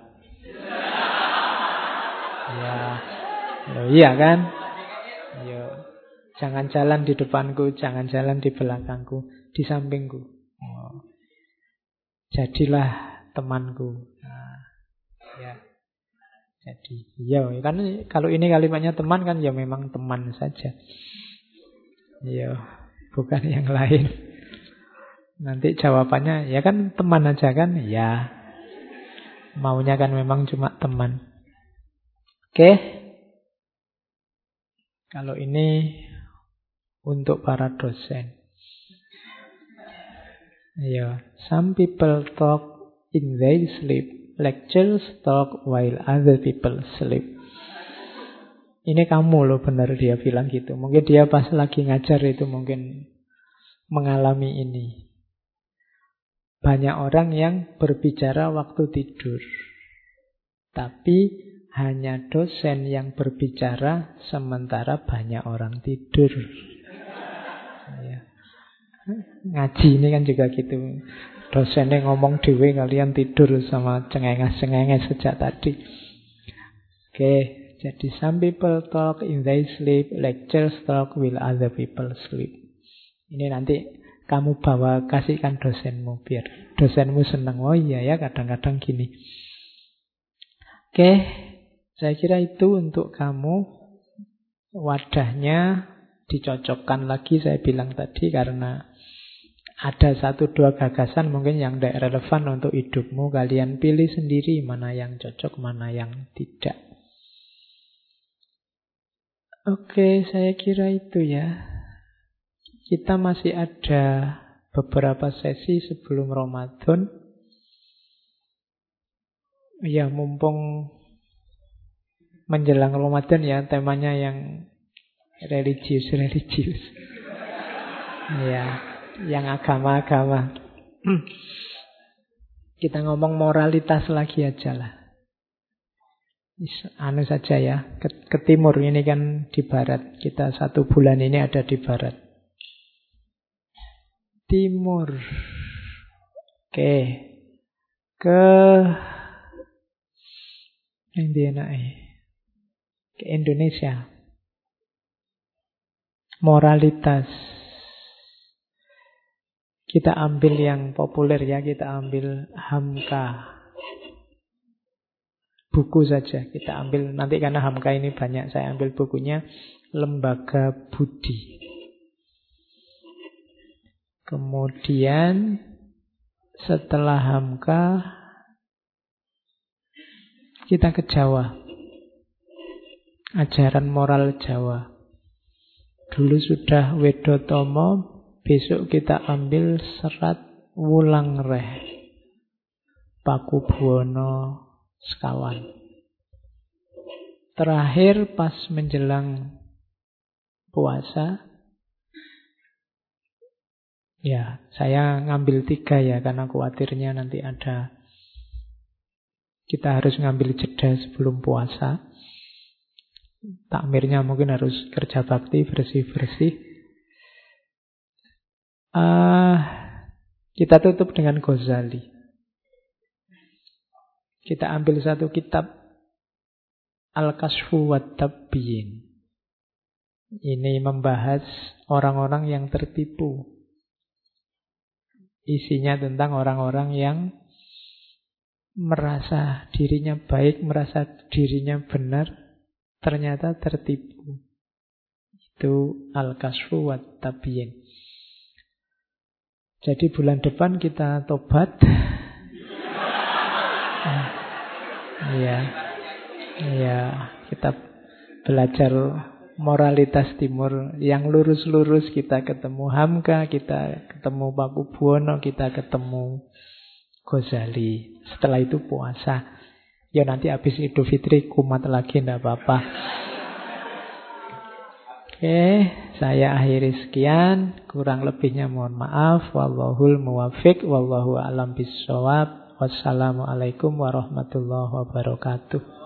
Ya, loh, iya kan? Yo, jangan jalan di depanku, jangan jalan di belakangku, di sampingku. Oh. Jadilah temanku. Nah, ya. Jadi, ya kan kalau ini kalimatnya teman kan ya memang teman saja. Ya, bukan yang lain. Nanti jawabannya ya kan teman aja kan? Ya. Maunya kan memang cuma teman. Oke. Kalau ini untuk para dosen. Ya, some people talk in their sleep. Lecturers talk while other people sleep. Ini kamu loh, benar dia bilang gitu. Mungkin dia pas lagi ngajar itu mungkin mengalami ini. Banyak orang yang berbicara waktu tidur. Tapi hanya dosen yang berbicara sementara banyak orang tidur. Ya. Ngaji ini kan juga gitu. Dosennya ngomong dewe, kalian tidur sama cengenges-cengenges sejak tadi. Oke, jadi some people talk in they sleep, lectures talk while other people sleep. Ini nanti kamu bawa, kasihkan dosenmu biar dosenmu senang. Oh iya ya, kadang-kadang gini. Oke, saya kira itu untuk kamu. Wadahnya dicocokkan lagi saya bilang tadi, karena ada satu dua gagasan mungkin yang tidak relevan untuk hidupmu. Kalian pilih sendiri mana yang cocok, mana yang tidak. Oke, saya kira itu ya. Kita masih ada beberapa sesi sebelum Ramadan. Ya, mumpung menjelang Ramadan ya, temanya yang religius-religius. Ya, yang agama-agama. Kita ngomong moralitas lagi aja lah. Anu saja ya, ke, ke timur, ini kan di barat. Kita satu bulan ini ada di barat. Timur. Oke. Ke yang di enak ke Indonesia. Moralitas. Kita ambil yang populer ya, kita ambil Hamka. Buku saja kita ambil, nanti karena Hamka ini banyak, saya ambil bukunya Lembaga Budi. Kemudian setelah Hamka kita ke Jawa. Ajaran moral Jawa. Dulu sudah Wedotomo, besok kita ambil serat Wulangreh, Pakubuwono sekawan. Terakhir pas menjelang puasa, ya saya ngambil tiga ya, karena khawatirnya nanti ada, kita harus ngambil jeda sebelum puasa. Takmirnya mungkin harus kerja bakti, bersih-bersih. Uh, kita tutup dengan Ghazali. Kita ambil satu kitab Al-Kashfu wa Tabyin. Ini membahas orang-orang yang tertipu. Isinya tentang orang-orang yang merasa dirinya baik, merasa dirinya benar, ternyata tertipu. Itu Al-Kashfu wa Tabyin. Jadi bulan depan kita tobat. Iya. Iya, kita belajar moralitas timur yang lurus-lurus. Kita ketemu Hamka, kita ketemu Pakubuwono, kita ketemu Ghazali. Setelah itu puasa. Ya nanti habis Idul Fitri kumat lagi, enggak apa-apa. Oke, saya akhiri sekian. Kurang lebihnya mohon maaf. Wallahul muwaffiq, wallahu a'lam bissawab. Wassalamualaikum warahmatullahi wabarakatuh.